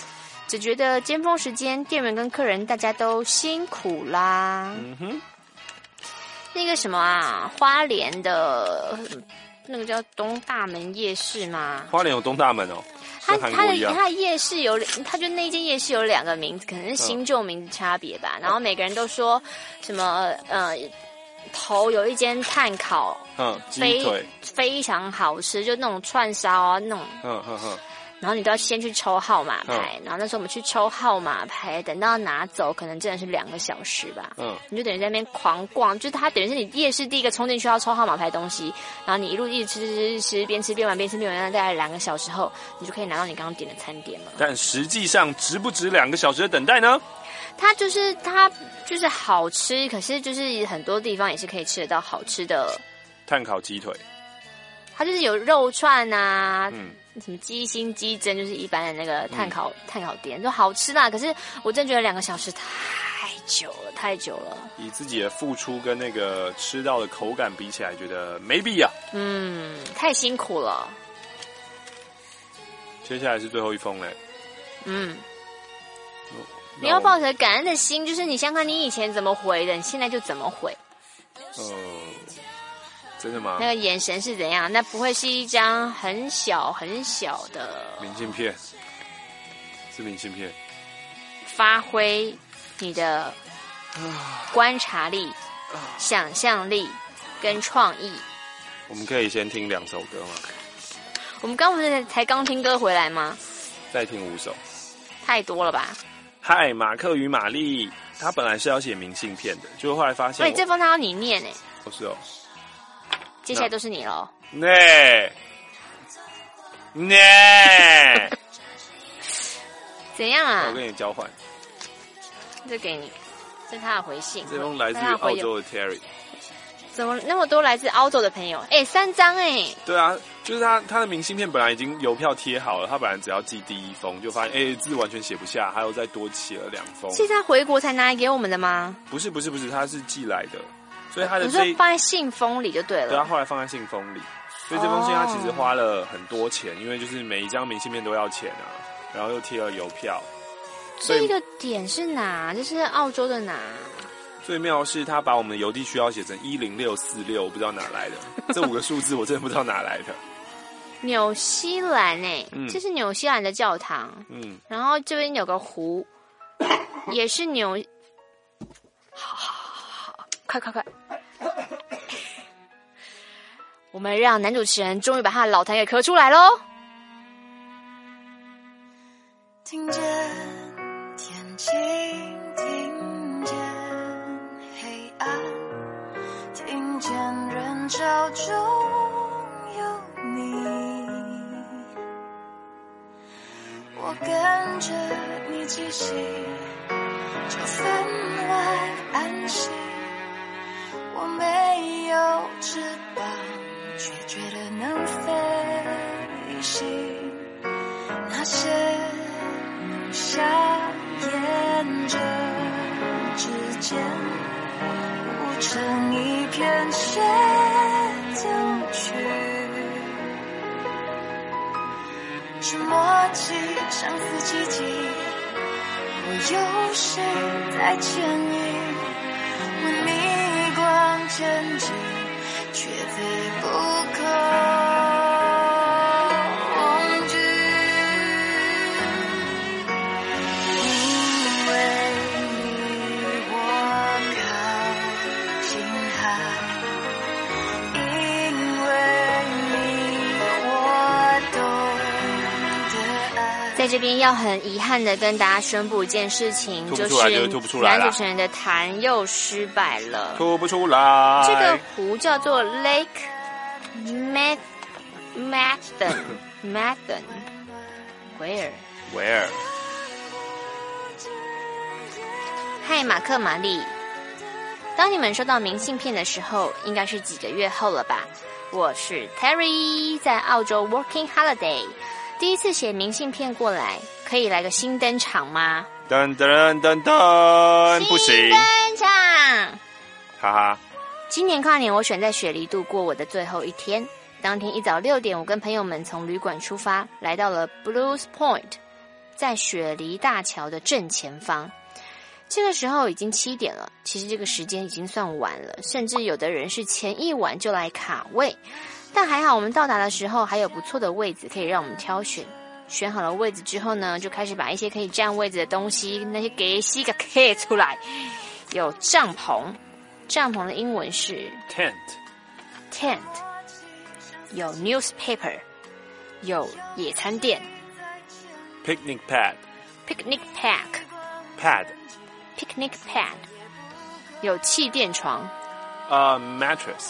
只觉得尖峰时间，店员跟客人大家都辛苦啦。 嗯哼， 那个什么啊，花莲的那个叫东大门夜市吗？ 花莲有东大门哦。 它它的它的夜市有，它就那间夜市有两个名字，可能是新旧名字差别吧。嗯、然后每个人都说什么呃，头有一间炭烤， 嗯，鸡腿非常好吃，就那种串烧啊那种， 嗯嗯嗯。 然后你都要先去抽号码牌， 嗯、 然后那时候我们去抽号码牌，等到拿走可能真的是两个小时吧。嗯，你就等于在那边狂逛，就是它等于是你夜市第一个冲进去要抽号码牌的东西，然后你一路一直吃吃吃吃，边吃边玩边吃边玩，大概两个小时后，你就可以拿到你刚刚点的餐点了。 但实际上值不值两个小时的等待呢？ 它就是它就是好吃，可是就是很多地方也是可以吃得到好吃的炭烤鸡腿。 它就是有肉串啊，嗯。什么鸡心鸡胗，就是一般的那个炭烤、嗯、炭烤店都好吃啦。可是我真觉得两个小时太久了，太久了。 以自己的付出跟那个吃到的口感比起来，觉得没必要。 嗯，太辛苦了。 接下来是最后一封嘞。 嗯，你要抱着感恩的心，就是你想想看你以前怎么回的，你现在就怎么回。 呃。真的吗？ 那个眼神是怎样？那不会是一张很小很小的明信片，是明信片。 发挥你的观察力、想象力跟创意。 我们可以先听两首歌吗？ 我们刚不是才刚听歌回来吗？ 再听五首， 太多了吧？ 嗨，马克与玛丽，他本来是要写明信片的，结果后来发现， 哎，这封他要你念哎。 不是哦。 接下来都是你喽。 呢呢， 怎样啊？ 我跟你交换。 这给你，这是他的回信。 这封来自于澳洲的 Terry。 怎么那么多来自澳洲的朋友？哎，三张哎。 对啊，就是他他的明信片本来已经邮票贴好了，他本来只要寄第一封，就发现哎字完全写不下，还有再多写了两封。 是他回国才拿来给我们的吗？ 不是不是不是，他是寄来的。所以他的这你说放在信封里就对了。 对，他后来放在信封里，所以这封信他其实花了很多钱，因为就是每一张明信片都要钱啊，然后又贴了邮票。 这个点是哪？这是澳洲的哪？ 最妙是他把我们的邮递区要写成一零六四六，我不知道哪来的。这五个数字我真的不知道哪来的。 纽西兰哎、欸嗯，这是纽西兰的教堂。嗯，然后这边有个湖，也是纽。好好好好，快快快！我们让男主持人终于把他的老痰给咳出来喽。 听见天晴，听见黑暗，听见人潮中有你，我跟着你气息，就分外安心。我没有翅膀，却觉得能飞行。那些梦想沿着指尖舞成一片协奏曲，是默契，相似奇迹。我有谁在牵引？问逆光前进，却非不可。 在这边要很遗憾的跟大家宣布一件事情，就是男主持人的痰又失败了， 吐不出来。 这个湖叫做 Lake Mac Macdon Macdon Where Where？ 嗨，马克玛丽，当你们收到明信片的时候，应该是几个月后了吧？我是 Terry， 在澳洲 Working Holiday。第一次写明信片过来，可以来个新登场吗？ 噔噔噔噔，不行。 新登场， 哈哈。 今年跨年我选在雪梨度过我的最后一天。當天一早六點，我跟朋友們從旅館出發，來到了 Blues Point。 在雪梨大桥的正前方。这个时候已经七点了，其实这个时间已经算晚了，甚至有的人是前一晚就来卡位。但还好我们到达的时候还有不错的位置可以让我们挑选。选好了位置之后呢，就开始把一些可以占位置的东西，那些给西个 K 出来。有帐篷，帐篷的英文是 tent tent。有 newspaper， 有野餐垫 picnic pad picnic pack pad picnic pad， 有气垫床呃、uh, mattress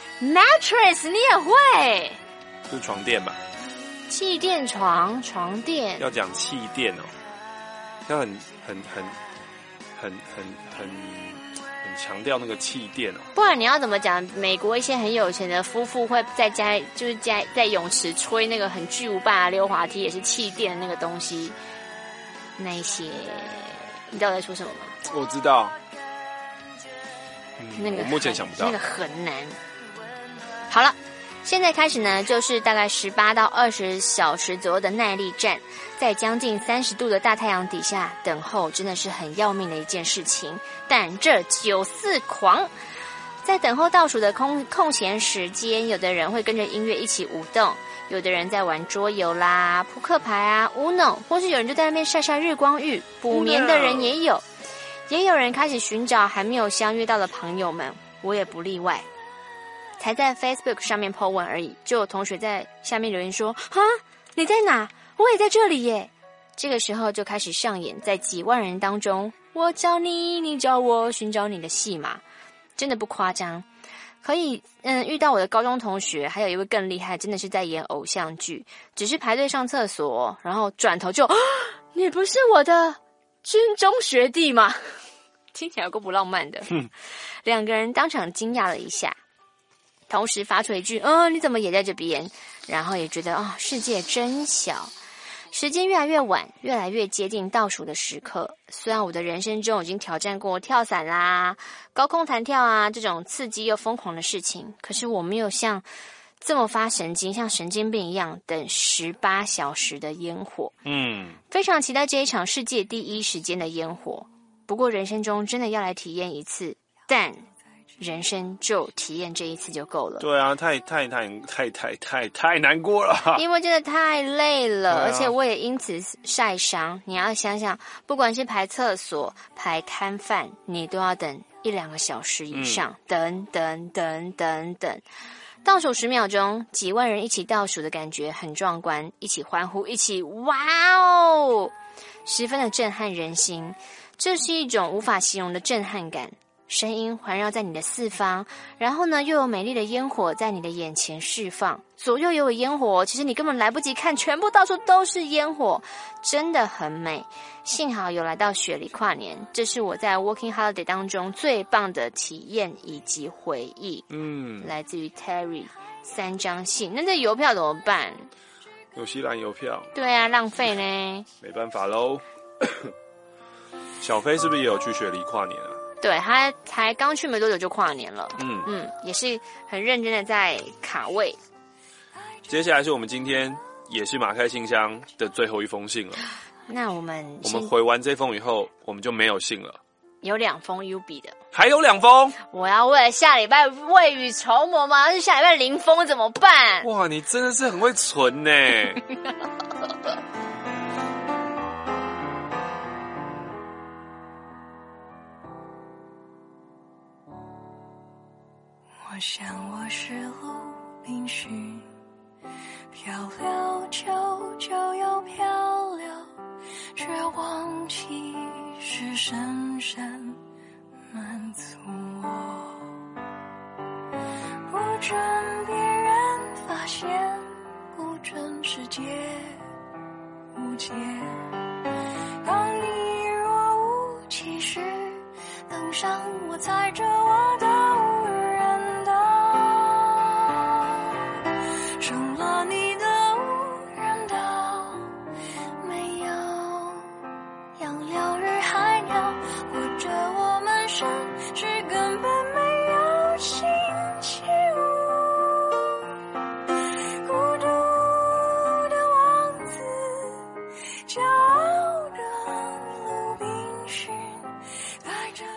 mattress 你也会？ 是床垫吧？ 气垫床床垫要讲气垫哦，要很很很很很很很强调那个气垫哦。 不然你要怎么讲？美国一些很有钱的夫妇会在家就是在在泳池吹那个很巨无霸的溜滑梯，也是气垫那个东西。那一些你知道我在说什么吗？ 我知道， 嗯、那个我目前想不到， 那个很难。好了，现在开始呢，就是大概十八到二十小时左右的耐力战，在将近三十度的大太阳底下等候，真的是很要命的一件事情。但这九四狂，在等候倒数的空空闲时间，有的人会跟着音乐一起舞动，有的人在玩桌游啦、扑克牌啊、Uno， 或是有人就在那边晒晒日光浴，补眠的人也有，也有人开始寻找还没有相约到的朋友们，我也不例外。才在 Facebook 上面 po 文而已，就有同学在下面留言说：“哈，你在哪？我也在这里耶！”这个时候就开始上演在几万人当中，我找你，你找我，寻找你的戏码，真的不夸张。可以，嗯，遇到我的高中同学，还有一位更厉害，真的是在演偶像剧，只是排队上厕所，然后转头就，啊，你不是我的军中学弟吗？听起来有够不浪漫的。两个人当场惊讶了一下。同时发出一句：“嗯，你怎么也在这边？”然后也觉得哦，世界真小。时间越来越晚，越来越接近倒数的时刻。虽然我的人生中已经挑战过跳伞啦、高空弹跳啊这种刺激又疯狂的事情，可是我没有像这么发神经，像神经病一样等十八小时的烟火。嗯，非常期待这一场世界第一时间的烟火。不过人生中真的要来体验一次，但人生就体验这一次就够了。 对啊，太太太太太太太难过了， 因为真的太累了，啊，而且我也因此晒伤。你要想想，不管是排厕所、排摊贩，你都要等一两个小时以上，嗯，等等等等等。倒数十秒钟，几万人一起倒数的感觉很壮观，一起欢呼，一起哇哦，十分的震撼人心。这是一种无法形容的震撼感。声音环绕在你的四方，然后呢，又有美丽的烟火在你的眼前释放，左右也有烟火，其实你根本来不及看，全部到处都是烟火，真的很美。幸好有来到雪梨跨年，这是我在 Working Holiday 当中最棒的体验以及回忆。嗯，来自于 Terry 三张信，那这邮票怎么办？ 纽西兰邮票？ 对啊，浪费呢。 没办法喽。小飞是不是也有去雪梨跨年啊？ 对，他才刚去没多久就跨年了， 嗯嗯，也是很认真的在卡位。 接下来是我们今天也是马开信箱的最后一封信了。 那我们我们回完这封以后，我们就没有信了。 有两封 U B 的， 还有两封。 我要为了下礼拜未雨绸缪吗？要是下礼拜零封怎么办？ 哇，你真的是很会存呢。 我想我是陆冰絮，漂流久久又漂流，却忘记是深深满足我。不准别人发现，不准世界误解。当你若无其事登上我踩着我的无人岛，上了你的无人岛，没有养鸟与海鸟，或者我们甚至根本没有星期五。孤独的王子，骄傲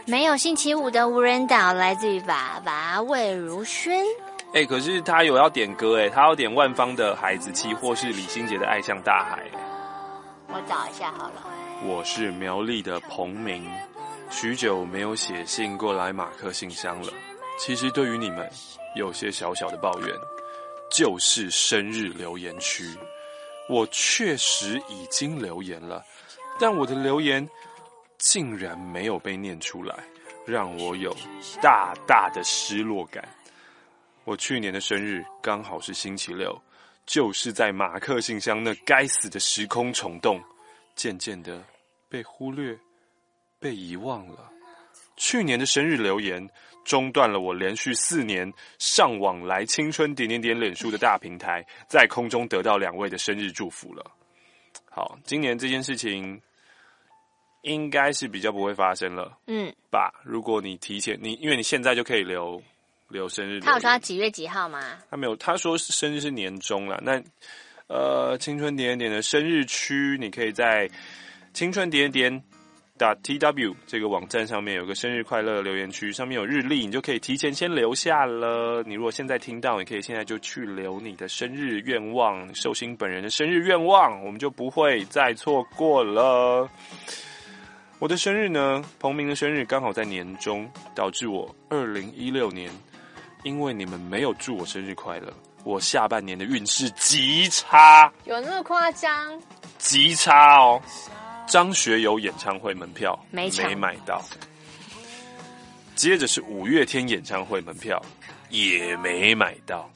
没有星期五的无人岛，来自于爸爸魏如萱。 哎、欸，可是他有要点歌哎，他要点万芳的《孩子气》或是李心洁的《爱像大海》。 我找一下好了。 我是苗栗的彭明，许久没有写信过来马克信箱了。其实对于你们，有些小小的抱怨，就是生日留言区。我确实已经留言了，但我的留言竟然没有被念出来，让我有大大的失落感。我去年的生日刚好是星期六，就是在马克信箱那该死的时空虫洞，渐渐的被忽略、被遗忘了。去年的生日留言中断了我连续四年上网来青春点点点脸书的大平台，在空中得到两位的生日祝福了。好，今年这件事情应该是比较不会发生了，嗯，吧？如果你提前，你因为你现在就可以留。留生日， 他有说他几月几号吗？ 他没有，他说生日是年中啦。那呃，青春点点点的生日区，你可以在青春点点点 .tw 这个网站上面有个生日快乐留言区，上面有日历，你就可以提前先留下了。你如果现在听到，你可以现在就去留你的生日愿望，寿星本人的生日愿望，我们就不会再错过了。我的生日呢，彭明的生日刚好在年中，导致我二零一六年。因为你们没有祝我生日快乐，我下半年的运势极差。 有那么夸张？ 极差哦！张学友演唱会门票没没买到，接着是五月天演唱会门票也没买到。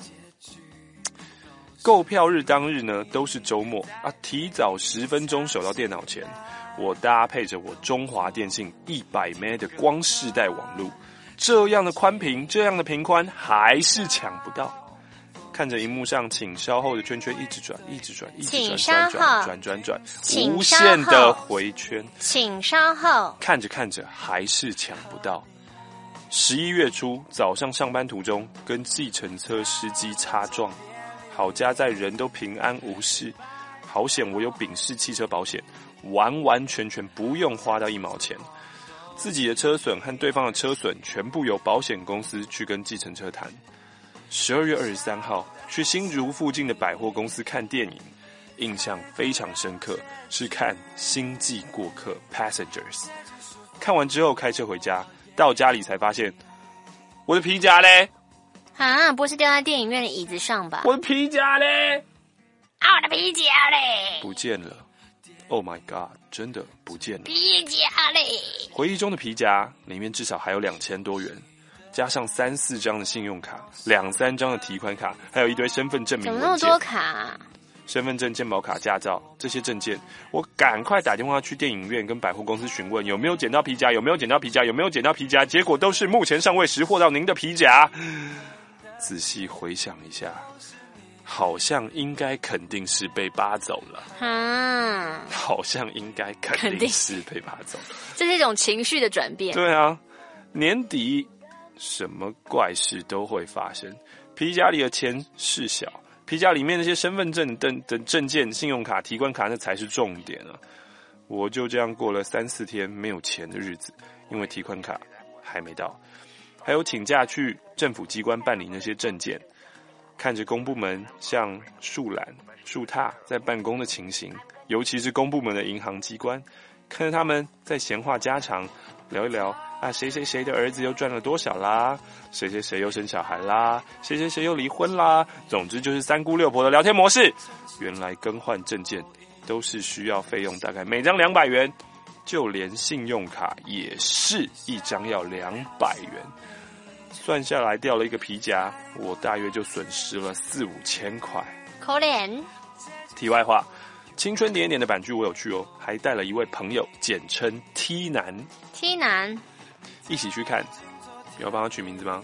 购票日当日呢，都是周末啊，提早十分钟守到电脑前，我搭配着我中华电信一百 M B 的光世代网路。这样的宽屏，这样的频宽，还是抢不到。看着荧幕上请稍后的圈圈一直转，一直转，一直转，转转转转转，无限的回圈。 请稍后。 看着看着还是抢不到。十一月初早上上班途中，跟计程车司机擦撞，好家在人都平安无事，好险我有丙式汽车保险，完完全全不用花到一毛钱。自己的车损和对方的车损全部由保险公司去跟计程车谈。十二月二十三号去新竹附近的百货公司看电影，印象非常深刻，是看《星际过客》Passengers。看完之后开车回家，到家里才发现我的皮夹嘞！ 啊，不是掉在电影院的椅子上吧？ 我的皮夹嘞！ 啊，我的皮夹嘞！ 不见了。Oh my god！ 真的不见了。 皮夹嘞！ 回忆中的皮夹里面至少还有两千多元，加上三四张的信用卡，两三张的提款卡，还有一堆身份证明文件。 怎么那么多卡啊？ 身份证、健保卡、驾照这些证件，我赶快打电话去电影院跟百货公司询问有没有捡到皮夹，有没有捡到皮夹，有没有捡到皮夹，结果都是目前尚未识获到您的皮夹。仔细回想一下。好像应该肯定是被扒走了，嗯，好像应该肯定是被扒走了， 这是一种情绪的转变。 对啊，年底什么怪事都会发生。皮夹里的钱是小，皮夹里面那些身份证等等证件、信用卡、提款卡那才是重点啊！我就这样过了三四天没有钱的日子，因为提款卡还没到，还有请假去政府机关办理那些证件。看着公部门像树懒、树榻在办公的情形，尤其是公部门的银行机关，看着他们在闲话家常，聊一聊啊，谁谁谁的儿子又赚了多少啦，谁谁谁又生小孩啦，谁谁谁又离婚啦，总之就是三姑六婆的聊天模式。原来更换证件都是需要费用，大概每张两百元，就连信用卡也是一张要两百元。算下来掉了一个皮夹，我大约就损失了四五千块。 可怜。 题外话，青春点点的版剧我有去哦，还带了一位朋友，简称 T 男。 T 男， 一起去看。你要帮他取名字吗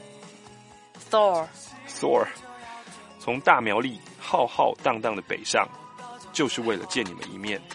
？Thor。 Thor。从大苗栗浩浩荡荡的北上，就是为了见你们一面。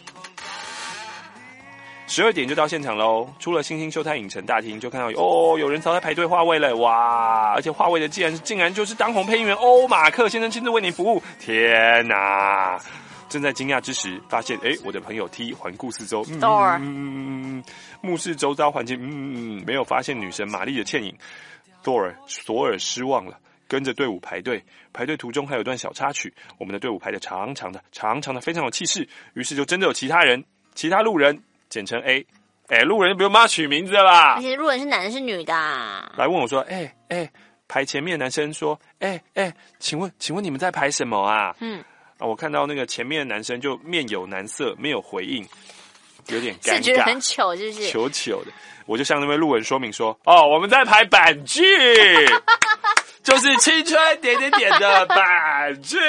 十二点就到现场喽，出了星星秀泰影城大厅，就看到哦，有人早在排队划位了，哇！而且划位的竟然竟然就是当红配音员欧马克先生亲自为你服务，天哪！ 正在惊讶之时，发现哎，我的朋友 T 环顾四周，嗯嗯，目视周遭环境，嗯嗯，没有发现女神玛丽的倩影。Thor 索尔失望了，跟着队伍排队。排队途中还有段小插曲，我们的队伍排得长长的，长长的，非常有气势。于是就真的有其他人，其他路人，简称 A。哎，路人不用帮他取名字了吧？ 而且路人是男的是女的、啊？ 来问我说，哎哎，排前面的男生说，哎哎，请问请问你们在排什么啊？嗯，啊，我看到那个前面的男生就面有难色，没有回应，有点尴尬， 是觉得很糗，是不是？ 糗糗的，我就向那位路人说明说，哦，我们在排板剧。就是青春点点点的板剧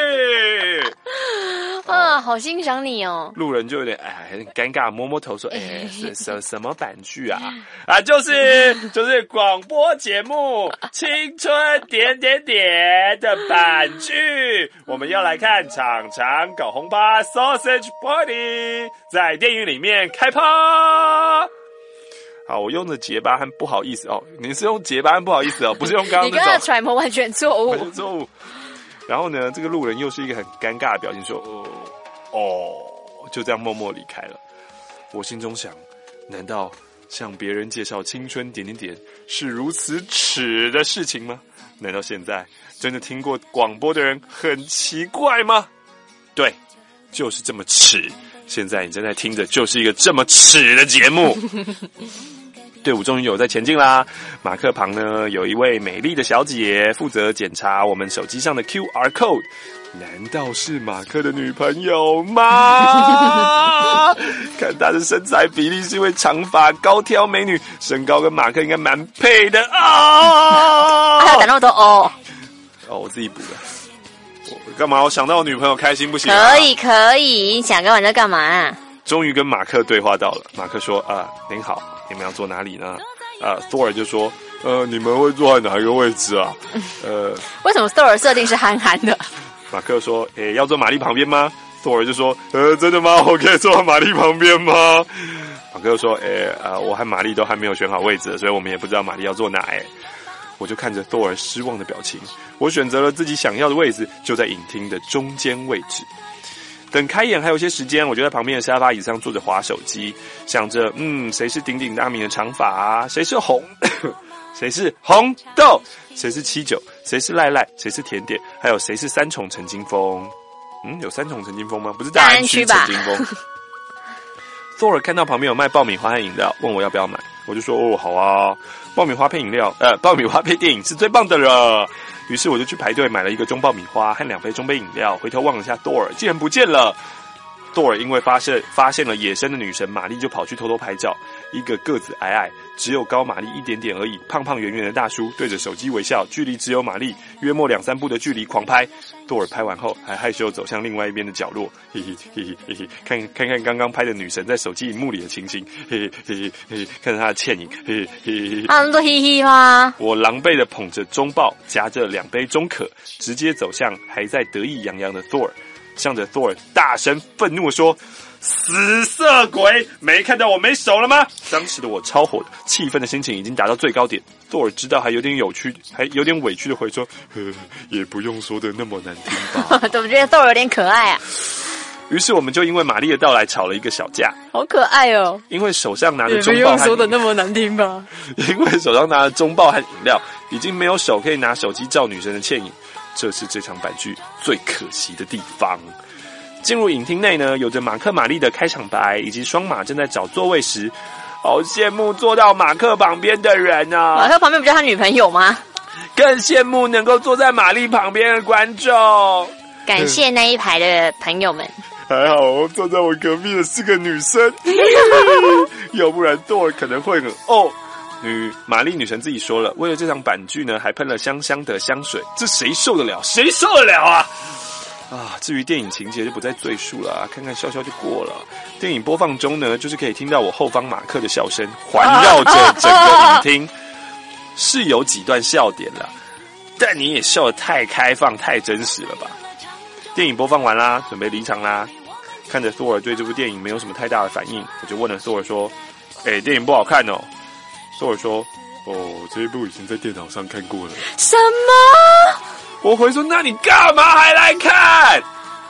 啊，好欣赏你哦。 路人就有点哎，有点尴尬，摸摸头说：“哎，是什什么板剧啊？啊，就是就是广播节目《青春点点点》的板剧。我们要来看厂长搞红趴 Sausage Party 在电影里面开趴。”好，我用的结巴和不好意思哦，你是用结巴和不好意思哦，不是用刚刚那种。 你刚刚的揣摩完全错误， 完全错误。然后呢，这个路人又是一个很尴尬的表情，说：“哦，哦，就这样默默离开了。”我心中想，难道向别人介绍青春点点点是如此耻的事情吗？难道现在真的听过广播的人很奇怪吗？对，就是这么耻。现在你正在听着，就是一个这么耻的节目。队伍终于有在前进啦！马克旁呢有一位美丽的小姐负责检查我们手机上的 Q R code， 难道是马克的女朋友吗？看她的身材比例，是一位长发高挑美女，身高跟马克应该蛮配的啊！ 还要打那么多哦？ 哦，我自己补的。我干嘛？我想到我女朋友开心不行、啊？ 可以可以，你想干嘛就干嘛、啊。 终于跟马克对话到了，马克说：“啊，您好，你们要坐哪里呢？”啊 ，Thor 就说：“呃，你们会坐在哪一个位置啊？”呃， 为什么 Thor 设定是憨憨的？ 马克说：“诶，要坐玛丽旁边吗 ？”Thor 就说：“呃，真的吗？我可以坐在玛丽旁边吗？”马克说：“诶，啊、呃，我和玛丽都还没有选好位置，所以我们也不知道玛丽要坐哪。”诶，我就看着 Thor 失望的表情，我选择了自己想要的位置，就在影厅的中间位置。等开演还有些时间，我就在旁边的沙发椅上坐着滑手机，想着，嗯，谁是鼎鼎大名的长发啊？谁是红？谁是红豆？谁是七九？谁是赖赖？谁是甜点？还有谁是三重陈金峰？嗯，有三重陈金峰吗？不是大安区陈金峰。Thor 看到旁边有卖爆米花和饮料，问我要不要买，我就说哦，好啊，爆米花配饮料，呃，爆米花配电影是最棒的了。于是我就去排队买了一个中爆米花和两杯中杯饮料，回头望了下 Thor， 竟然不见了。Thor 因为发现发现了野生的女神玛丽，就跑去偷偷拍照。一个个子矮矮，只有高玛丽一点点而已，胖胖圆圆的大叔对着手机微笑，距离只有玛丽约莫两三步的距离狂拍。Thor 拍完后还害羞走向另外一边的角落，嘿嘿嘿嘿嘿嘿，看看看刚刚拍的女神在手机荧幕里的情形，嘿嘿嘿嘿嘿，看着她的倩影，嘿嘿嘿嘿。 啊，那么多嘿嘿吗？ 我狼狈的捧着中爆，夹着两杯中可，直接走向还在得意洋洋的 Thor。向着 Thor 大声愤怒地说：“死色鬼，没看到我没手了吗？”当时的我超火的，气愤的心情已经达到最高点。Thor 知道还有点有趣，还有点委屈的回说：“呵，也不用说的那么难听吧。” 怎么觉得 Thor 有点可爱啊？ 于是我们就因为玛丽的到来吵了一个小架。 好可爱哦！ 因为手上拿着中爆，也不用说的那么难听吧？ 因为手上拿着中爆和饮料，已经没有手可以拿手机照女神的倩影。这是这场板剧最可惜的地方。进入影厅内呢，有着马克玛丽的开场白，以及双马正在找座位时，好羡慕坐到马克旁边的人啊！ 马克旁边不就他女朋友吗？ 更羡慕能够坐在玛丽旁边的观众。 感谢那一排的朋友们。 还好坐在我隔壁的是个女生，要不然Thor可能会很哦。女玛丽女神自己说了，为了这场板剧呢，还喷了香香的香水，这谁受得了？谁受得了啊？啊，至于电影情节就不再赘述了，看看笑笑就过了。电影播放中呢，就是可以听到我后方马克的笑声环绕着整个影厅，是有几段笑点了，但你也笑得太开放、太真实了吧？电影播放完啦，准备离场啦。看着 Thor 对这部电影没有什么太大的反应，我就问了 Thor 说：“哎、欸，电影不好看哦。” Thor 说：“哦，这一部已经在电脑上看过了。” 什么？ 我回说：“那你干嘛还来看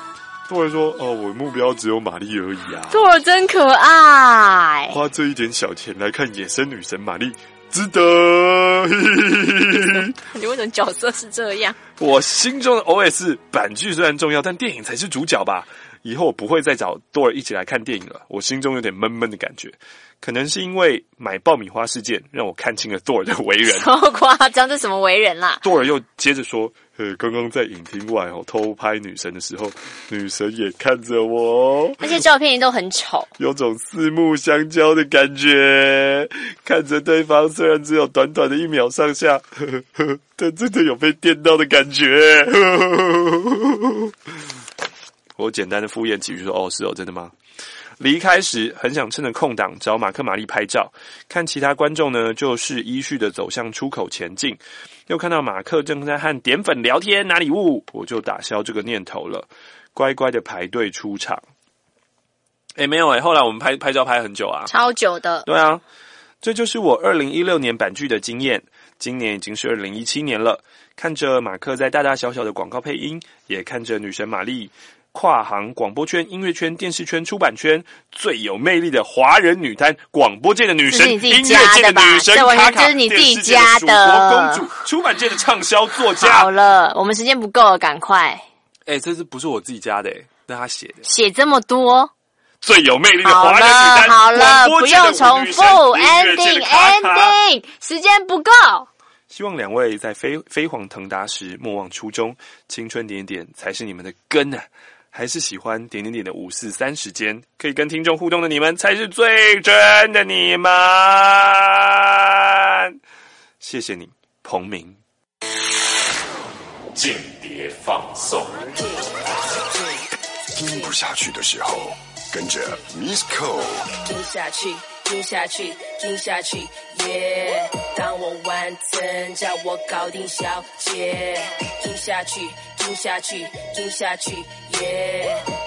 多尔说：“哦，我目标只有玛丽而已啊。” 多尔真可爱， 花这一点小钱来看野生女神玛丽，值得。 你为什么角色是这样？ 我心中的 O S 版剧虽然重要，但电影才是主角吧。以后我不会再找多尔一起来看电影了，我心中有点闷闷的感觉。可能是因为买爆米花事件让我看清了多尔的为人。 超夸张，这什么为人啦？ 多尔又接着说：“呃，刚刚在影厅外哦偷拍女神的时候，女神也看着我， 那些照片也都很丑， 有种四目相交的感觉。看着对方，虽然只有短短的一秒上下，呵呵，但真的有被电到的感觉。呵呵”我简单的敷衍几句说：“哦，是哦，真的吗？”离开时很想趁着空档找马克玛丽拍照，看其他观众呢就是依序的走向出口前进，又看到马克正在和点粉聊天拿礼物，我就打消这个念头了，乖乖的排队出场。诶没有诶后来我们拍拍照拍很久啊， 超久的。 对啊，这就是我二零一六年版剧的经验，今年已经是二零一七年了，看着马克在大大小小的广告配音，也看着女神玛丽跨行广播圈、音乐圈、电视圈、出版圈最有魅力的华人女坛，广播界的女神，音乐界的女神卡卡， 电视界的蜀国公主，出版界的畅销作家。 好了，我们时间不够了，赶快。 哎、欸，这是不是我自己加的、欸？那他写的， 写这么多。 最有魅力的华人女坛， 好了，好了，不用重复 ，ending ending， 时间不够。 希望两位在飞飞黄腾达时莫忘初衷，青春点点才是你们的根啊！还是喜欢点点点的五四三时间，可以跟听众互动的你们才是最真的你们。谢谢你，彭明。 间谍放送。 听不下去的时候，跟着 Miss Cole。 听下去，听下去，听下去，耶、yeah ！当我完成，叫我搞定小姐。听下去，听下去，听下去，耶、yeah ！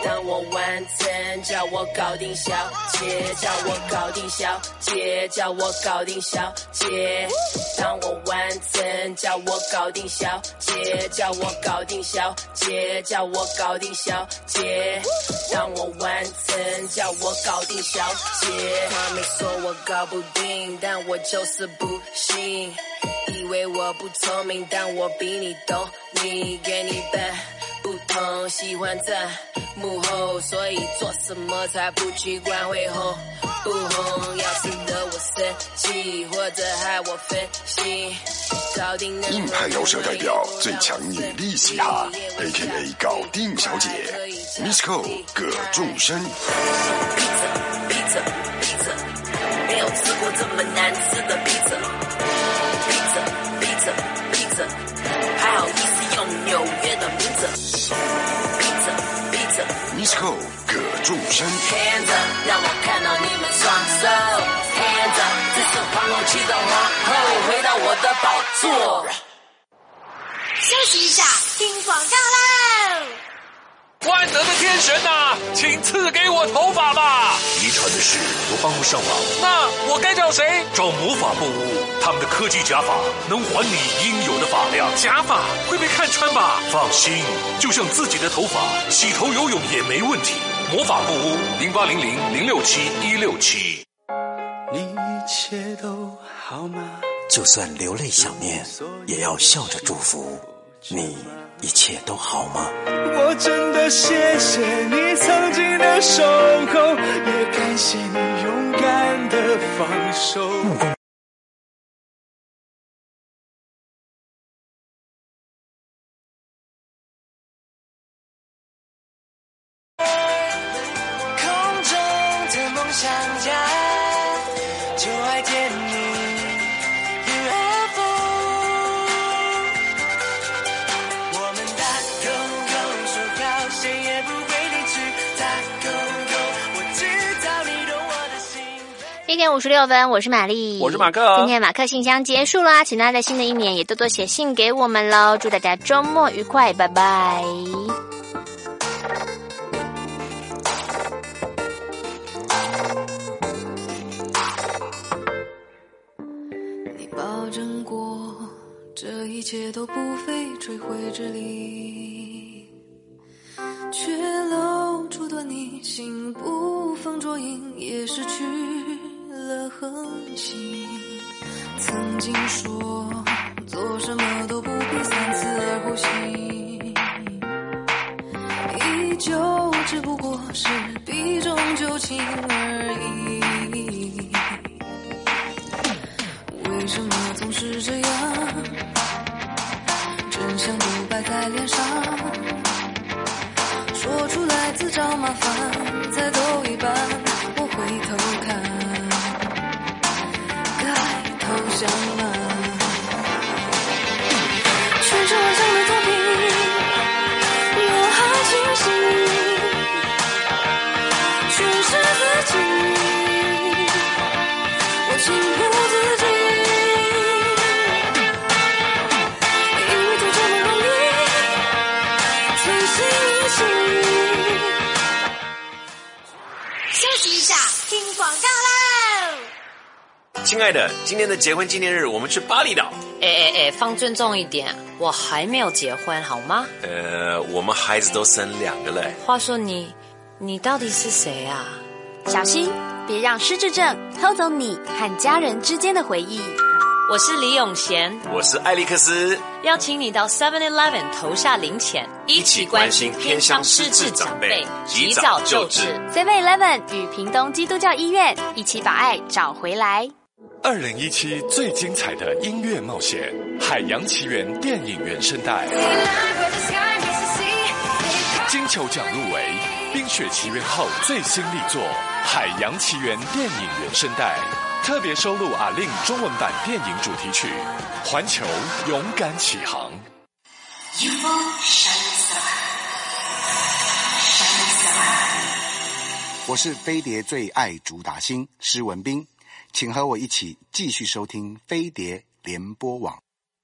当我完成，叫我搞定小姐，叫我搞定小姐，叫我搞定小姐。当我完成，叫我搞定小姐，叫我搞定小姐，叫我搞定小姐。当我完成，叫我搞定小姐。他们说我搞不定，但我就是不信。以为我不聪明，但我比你懂你，跟你本不同，喜欢在幕后，所以做什么才不去管会红不红。要是惹我生气，或者害我分心，搞定任何硬派饶舌代表，最强女力嘻哈 ，A K A 搞定小姐 ，Miss Cole 葛仲生。 披萨，披萨，披萨，没有吃过这么难吃的披萨。披萨，披萨，披萨，还好意思用纽约的名字。披萨，披萨 ，Miss Cole 葛仲生。 Hands up，让我看到你们双手。Hands up，这是皇后启动皇后，回到我的宝座。 休息一下，听广告喽。 万能的天神啊，请赐给我头发吧！ 遗传的事我帮不上忙， 那我该找谁？ 找魔法部屋，他们的科技假发能还你应有的发量。 假发会被看穿吧？ 放心，就像自己的头发，洗头游泳也没问题。魔法部屋零八零零零六七一六七。 你一切都好吗？ 就算流泪想念，也要笑着祝福。你一切都好吗？ 我真的谢谢你曾经的守候，也感谢你勇敢的放手。空中的梦想家，就爱见你。 一点五十六分，我是玛丽， 我是马克。 今天马克信箱结束啦，请大家在新的一年也多多写信给我们喽。祝大家周末愉快，拜拜。 你保证过，这一切都不费吹灰之力，却漏断你心不放捉影，也失去了痕迹。曾经说做什么都不必三思而后行，依旧只不过是避重就轻而已。为什么总是这样？真相都摆在脸上，说出来自找麻烦，才走一半，我回头看，该投降了。全是幻想的作品，我还清醒，全是自己，我轻忽自己。 亲爱的，今天的结婚纪念日，我们去巴厘岛。 哎哎哎，放尊重一点，我还没有结婚，好吗？ 呃，我们孩子都生两个了。 话说你，你到底是谁啊？ 小心，别让失智症偷走你和家人之间的回忆。 我是李永贤， 我是艾利克斯， 邀请你到 seven eleven 投下零钱，一起关心偏乡失智长辈，及早救治。 seven eleven 与屏东基督教医院一起把爱找回来。 二零一七最精彩的音乐冒险，《海洋奇缘》电影原声带，金球奖入围，《冰雪奇缘》后最新力作《海洋奇缘》电影原声带，特别收录阿令中文版电影主题曲《环球勇敢启航》。 我是飞碟最爱主打星施文彬，请和我一起继续收听飞碟联播网。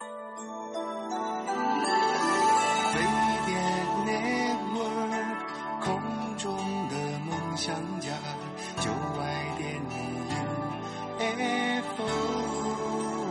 飞碟 Network 空中的梦想家，就爱点你 U F O。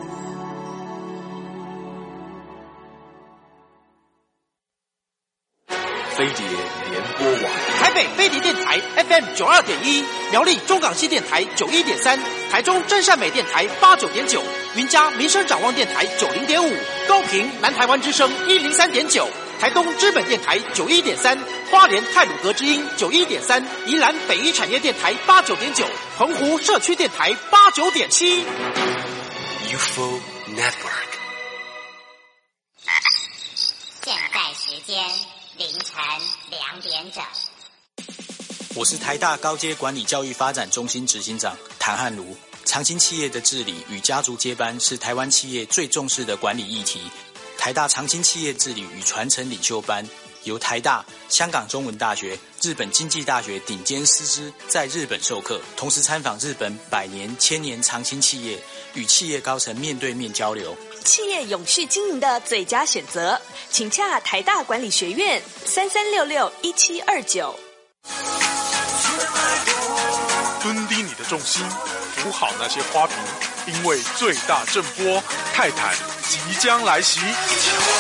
飞碟联播网， 台北飞碟电台 F M 九二点一，苗栗中港系电台九一点三，台中真善美电台八九点九，云嘉民生展望电台九零点五，高屏南台湾之声一零三点九，台东知本电台九一点三，花莲太鲁阁之音九一点三，宜兰北一产业电台八九点九，澎湖社区电台八九点七。 U F O Network。 现在时间凌晨两点整。 我是台大高阶管理教育发展中心执行长谭汉如。长青企业的治理与家族接班是台湾企业最重视的管理议题。台大长青企业治理与传承领袖班由台大、香港中文大学、日本经济大学顶尖师资在日本授课，同时参访日本百年、千年长青企业，与企业高层面对面交流。 企业永续经营的最佳选择，请洽台大管理学院三三六六一七二九。 蹲低你的重心，扶好那些花瓶，因为最大震波泰坦即将来袭。